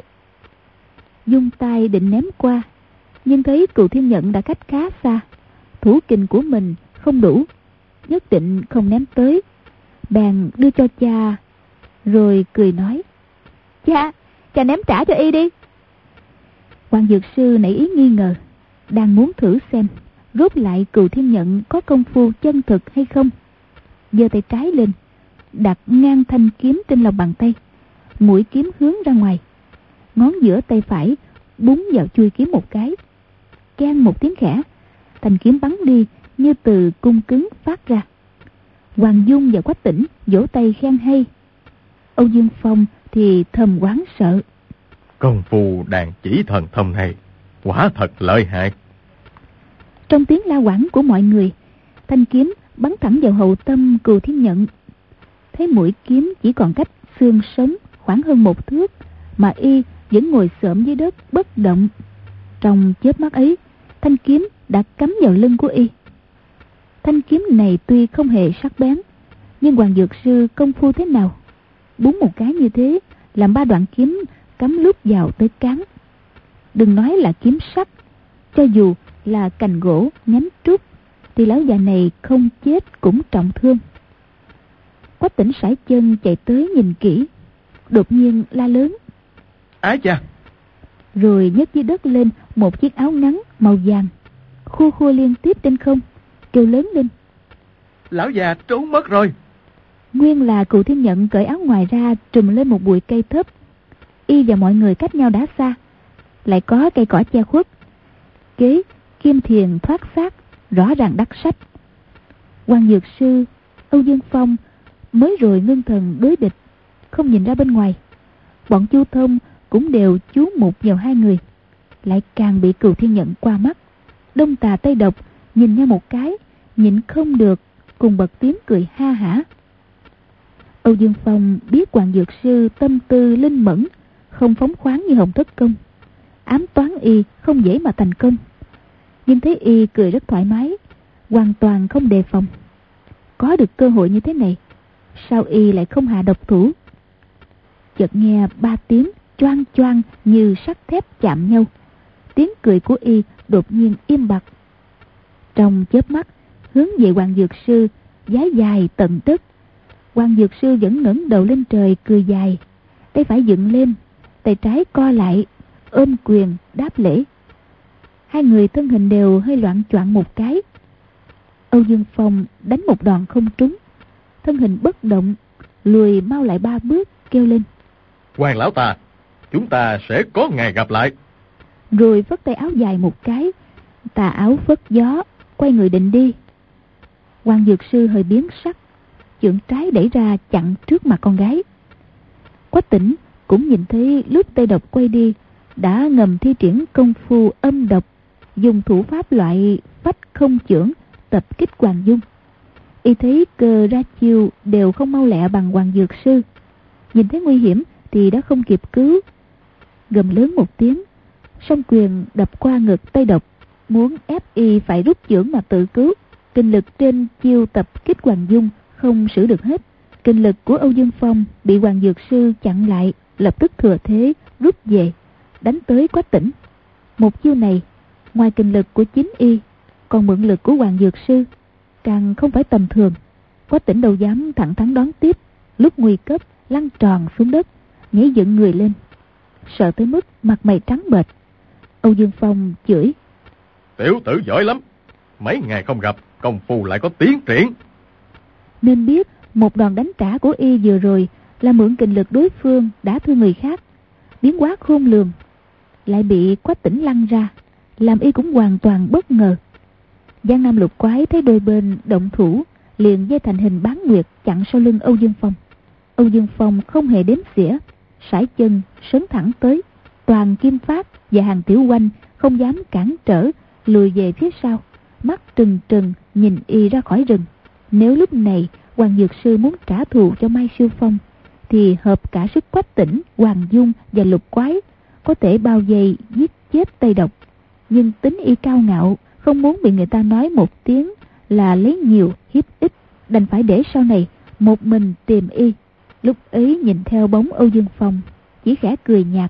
Dung tay định ném qua, nhưng thấy Cừu Thiên Nhận đã cách khá xa, thủ kình của mình không đủ, nhất định không ném tới. Bèn đưa cho cha, rồi cười nói, cha, cha ném trả cho y đi. Hoàng Dược Sư nảy ý nghi ngờ, đang muốn thử xem rốt lại Cừu Thiên Nhận có công phu chân thực hay không. Giơ tay trái lên, đặt ngang thanh kiếm trên lòng bàn tay, mũi kiếm hướng ra ngoài, ngón giữa tay phải búng vào chui kiếm một cái, keng một tiếng khẽ, thanh kiếm bắn đi như từ cung cứng phát ra. Hoàng Dung và Quách Tĩnh vỗ tay khen hay. Âu Dương Phong thì thầm oán sợ, công phu đàn chỉ thần thông này quả thật lợi hại. Trong tiếng la quảng của mọi người, thanh kiếm bắn thẳng vào hậu tâm Cừu Thiên Nhận. Thấy mũi kiếm chỉ còn cách xương sống khoảng hơn một thước, mà y vẫn ngồi xổm dưới đất bất động. Trong chớp mắt ấy, thanh kiếm đã cắm vào lưng của y. Thanh kiếm này tuy không hề sắc bén, nhưng Hoàng Dược Sư công phu thế nào, búng một cái như thế làm ba đoạn kiếm cắm lút vào tới cán. Đừng nói là kiếm sắt, cho dù là cành gỗ nhánh trúc thì lão già này không chết cũng trọng thương. Quách Tĩnh sải chân chạy tới nhìn kỹ, đột nhiên la lớn, ái cha! Rồi nhấc dưới đất lên một chiếc áo ngắn màu vàng, khua khua liên tiếp trên không, kêu lớn lên, lão già trốn mất rồi. Nguyên là Cừu Thiên Nhận cởi áo ngoài ra trùm lên một bụi cây thấp. Y và mọi người cách nhau đã xa, lại có cây cỏ che khuất, kế kim thiền thoát xác, rõ ràng đắc sách. Hoàng Dược Sư, Âu Dương Phong mới rồi ngưng thần đối địch, không nhìn ra bên ngoài. Bọn Chu Thông cũng đều chú mục vào hai người, lại càng bị Cừu Thiên Nhận qua mắt. Đông tà tây độc nhìn nhau một cái, nhịn không được cùng bật tiếng cười ha hả. Âu Dương Phong biết Hoàng Dược Sư tâm tư linh mẫn, không phóng khoáng như Hồng Thất Công, ám toán y không dễ mà thành công. Nhưng thấy y cười rất thoải mái, hoàn toàn không đề phòng. Có được cơ hội như thế này, sao y lại không hạ độc thủ? Chợt nghe ba tiếng choang choang như sắt thép chạm nhau, tiếng cười của y đột nhiên im bặt. Trong chớp mắt hướng về Hoàng Dược Sư vái dài tận đất. Hoàng Dược Sư vẫn ngẩng đầu lên trời cười dài, tay phải dựng lên, tay trái co lại, ôm quyền đáp lễ. Hai người thân hình đều hơi loạn choạng một cái. Âu Dương Phong đánh một đòn không trúng, thân hình bất động, lùi mau lại ba bước, kêu lên, Hoàng lão tà, chúng ta sẽ có ngày gặp lại. Rồi phất tay áo dài một cái, tà áo phất gió, quay người định đi. Hoàng Dược Sư hơi biến sắc, chưởng trái đẩy ra chặn trước mặt con gái. Quách Tĩnh cũng nhìn thấy lúc Tây Độc quay đi, đã ngầm thi triển công phu âm độc, dùng thủ pháp loại phách không chưởng tập kích Hoàng Dung. Y thấy cơ ra chiêu đều không mau lẹ bằng Hoàng Dược Sư, nhìn thấy nguy hiểm thì đã không kịp cứu, gầm lớn một tiếng, song quyền đập qua ngực Tây Độc, muốn ép y phải rút chưởng mà tự cứu. Kinh lực trên chiêu tập kích Hoàng Dung không xử được hết, kinh lực của Âu Dương Phong bị Hoàng Dược Sư chặn lại, lập tức thừa thế rút về, đánh tới Quách Tĩnh. Một chiêu này, ngoài kinh lực của chính y, còn mượn lực của Hoàng Dược Sư, càng không phải tầm thường. Quách Tĩnh đâu dám thẳng thắn đón tiếp, lúc nguy cấp lăn tròn xuống đất, nhảy dựng người lên, sợ tới mức mặt mày trắng bệch. Âu Dương Phong chửi: Tiểu tử giỏi lắm, mấy ngày không gặp, công phu lại có tiến triển. Nên biết một đòn đánh trả của y vừa rồi là mượn kình lực đối phương đã thương người khác, biến hóa khôn lường, lại bị Quách Tĩnh lăn ra, làm y cũng hoàn toàn bất ngờ. Giang Nam Lục Quái thấy đôi bên động thủ, liền dây thành hình bán nguyệt chặn sau lưng Âu Dương Phong. Âu Dương Phong không hề đếm xỉa, sải chân sấn thẳng tới. Toàn Kim Phát và Hàng Tiểu Oanh không dám cản trở, lùi về phía sau, mắt trừng trừng nhìn y ra khỏi rừng. Nếu lúc này Hoàng Dược Sư muốn trả thù cho Mai Siêu Phong, thì hợp cả sức Quách Tĩnh, Hoàng Dung và Lục Quái, có thể bao vây giết chết Tây Độc. Nhưng tính y cao ngạo, không muốn bị người ta nói một tiếng là lấy nhiều hiếp ít, đành phải để sau này một mình tìm y. Lúc ấy nhìn theo bóng Âu Dương Phong, chỉ khẽ cười nhạt.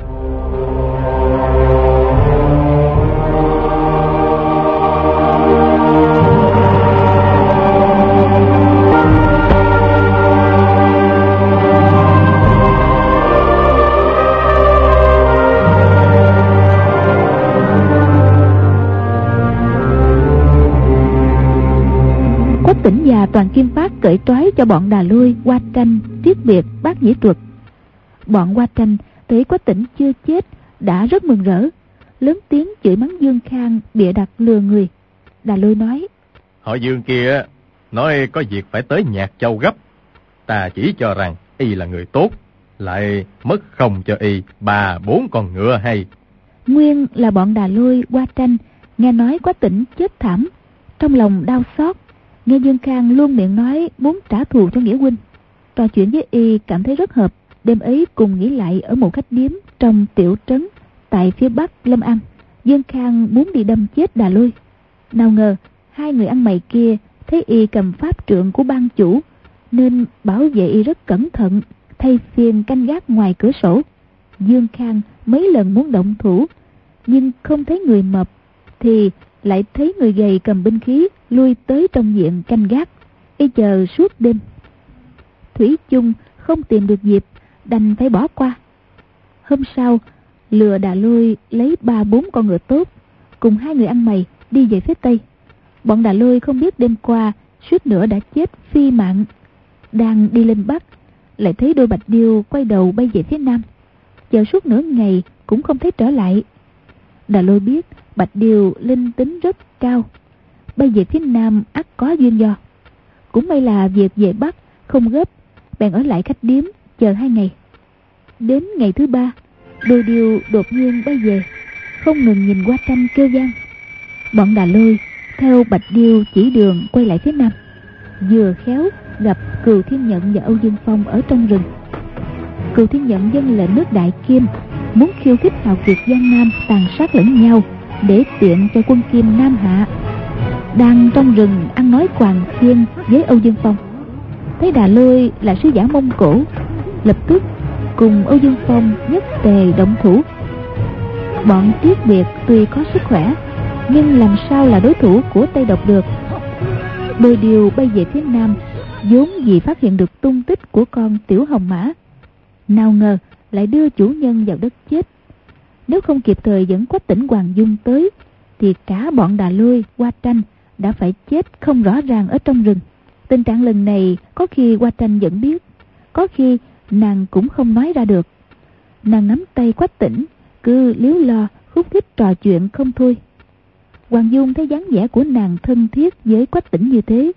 Quách Tĩnh và Toàn Kim Phát cởi trói cho bọn Đà Lôi, Hoa Tranh, Triết Biệt, Bát Nhĩ Truật. Bọn Hoa Tranh thấy Quách Tĩnh chưa chết đã rất mừng rỡ, lớn tiếng chửi mắng Dương Khang bịa đặt lừa người. Đà Lôi nói: Họ Dương kia nói có việc phải tới Nhạc Châu gấp, ta chỉ cho rằng y là người tốt, lại mất không cho y ba bốn con ngựa hay. Nguyên là bọn Đà Lôi, Hoa Tranh nghe nói Quách Tĩnh chết thảm, trong lòng đau xót. Nghe Dương Khang luôn miệng nói muốn trả thù cho Nghĩa huynh, trò chuyện với y cảm thấy rất hợp. Đêm ấy cùng nghỉ lại ở một khách điếm trong tiểu trấn tại phía bắc Lâm An. Dương Khang muốn đi đâm chết Đà Lôi, nào ngờ hai người ăn mày kia thấy y cầm pháp trượng của ban chủ, nên bảo vệ y rất cẩn thận, thay phiên canh gác ngoài cửa sổ. Dương Khang mấy lần muốn động thủ, nhưng không thấy người mập, thì lại thấy người gầy cầm binh khí lui tới trong viện canh gác. Y chờ suốt đêm, thủy chung không tìm được dịp, đành phải bỏ qua. Hôm sau lừa Đà Lôi lấy ba bốn con ngựa tốt, cùng hai người ăn mày đi về phía tây. Bọn Đà Lôi không biết đêm qua suýt nữa đã chết phi mạng, đang đi lên bắc lại thấy đôi bạch điêu quay đầu bay về phía nam, chờ suốt nửa ngày cũng không thấy trở lại. Đà Lôi biết bạch điêu linh tính rất cao, bay về phía nam ắt có duyên do. Cũng may là việc về bắc không gấp, bèn ở lại khách điếm chờ hai ngày. Đến ngày thứ ba, đôi điêu đột nhiên bay về, không ngừng nhìn Hoa Tranh kêu vang. Bọn Đà Lôi theo bạch điêu chỉ đường quay lại phía nam, vừa khéo gặp Cừu Thiên Nhận và Âu Dương Phong ở trong rừng. Cừu Thiên Nhận dâng lệnh nước Đại Kim, muốn khiêu khích hào kiệt Giang Nam tàn sát lẫn nhau, để tiện cho quân Kim Nam hạ. Đang trong rừng ăn nói quàng khiên với Âu Dương Phong, thấy Đà Lôi là sứ giả Mông Cổ, lập tức cùng Âu Dương Phong nhất tề động thủ. Bọn Triết Biệt tuy có sức khỏe, nhưng làm sao là đối thủ của Tây Độc được. Đôi điều bay về phía nam, vốn vì phát hiện được tung tích của con Tiểu Hồng Mã, nào ngờ lại đưa chủ nhân vào đất chết. Nếu không kịp thời dẫn Quách Tĩnh, Hoàng Dung tới, thì cả bọn Đà Lôi, Hoa Tranh đã phải chết không rõ ràng ở trong rừng. Tình trạng lần này có khi Hoa Tranh vẫn biết, có khi nàng cũng không nói ra được. Nàng nắm tay Quách Tĩnh, cứ líu lo khúc khích trò chuyện không thôi. Hoàng Dung thấy dáng vẻ của nàng thân thiết với Quách Tĩnh như thế,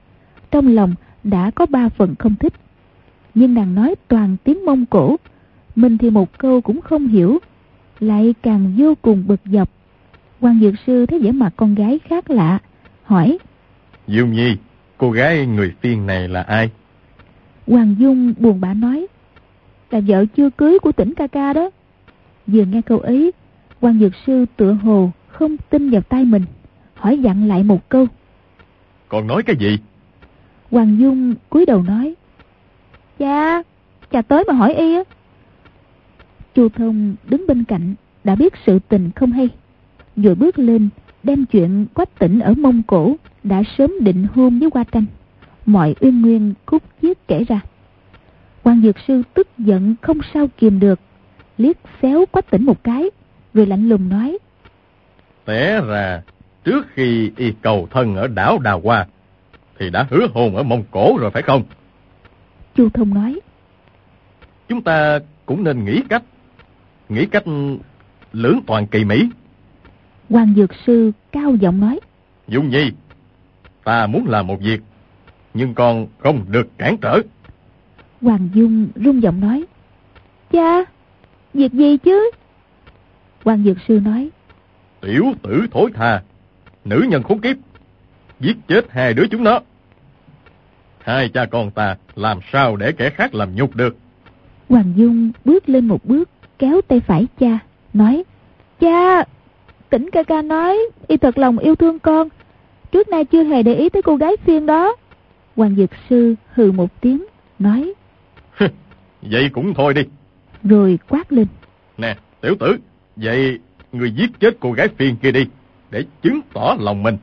trong lòng đã có ba phần không thích. Nhưng nàng nói toàn tiếng Mông Cổ, mình thì một câu cũng không hiểu, lại càng vô cùng bực dọc. Hoàng Dược Sư thấy vẻ mặt con gái khác lạ, hỏi: Diệu Nhi, cô gái người Phiên này là ai? Hoàng Dung buồn bã nói: Là vợ chưa cưới của Tỉnh ca ca đó. Vừa nghe câu ấy, Hoàng Dược Sư tựa hồ không tin vào tai mình, hỏi dặn lại một câu: Còn nói cái gì? Hoàng Dung cúi đầu nói: Cha, cha tới mà hỏi y á. Chu Thông đứng bên cạnh đã biết sự tình không hay, vội bước lên đem chuyện Quách Tỉnh ở Mông Cổ đã sớm định hôn với Hoa Tranh, mọi uyên nguyên khúc chiết kể ra. Hoàng Dược Sư tức giận không sao kìm được, liếc xéo Quách Tỉnh một cái, rồi lạnh lùng nói: Té ra trước khi y cầu thân ở đảo Đào Hoa thì đã hứa hôn ở Mông Cổ rồi phải không? Chu Thông nói: Chúng ta cũng nên nghĩ cách, nghĩ cách lưỡng toàn kỳ Mỹ. Hoàng Dược Sư cao giọng nói: Dung Nhi, ta muốn làm một việc, nhưng con không được cản trở. Hoàng Dung rung giọng nói: Cha, việc gì chứ? Hoàng Dược Sư nói: Tiểu tử thối tha, nữ nhân khốn kiếp, giết chết hai đứa chúng nó. Hai cha con ta làm sao để kẻ khác làm nhục được? Hoàng Dung bước lên một bước, kéo tay phải cha, nói: Cha, Tỉnh ca ca nói y thật lòng yêu thương con, trước nay chưa hề để ý tới cô gái Phiên đó. Hoàng Dược Sư hừ một tiếng, nói: Vậy cũng thôi đi. Rồi quát lên: Nè, tiểu tử, vậy người giết chết cô gái Phiên kia đi, để chứng tỏ lòng mình.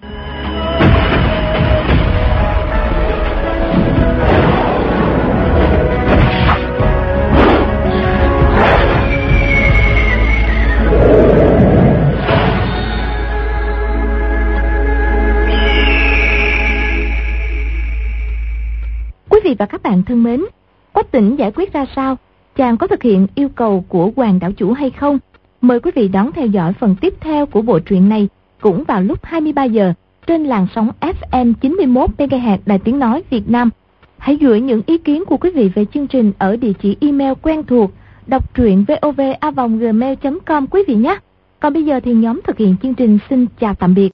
Quý vị và các bạn thân mến, Quách Tỉnh giải quyết ra sao? Chàng có thực hiện yêu cầu của Hoàng đảo chủ hay không? Mời quý vị đón theo dõi phần tiếp theo của bộ truyện này cũng vào lúc hai mươi ba giờ trên làn sóng ép em chín mươi mốt mê ga héc Đài Tiếng Nói Việt Nam. Hãy gửi những ý kiến của quý vị về chương trình ở địa chỉ email quen thuộc đọc truyện vov a vòng gmail chấm com quý vị nhé. Còn bây giờ thì nhóm thực hiện chương trình xin chào tạm biệt.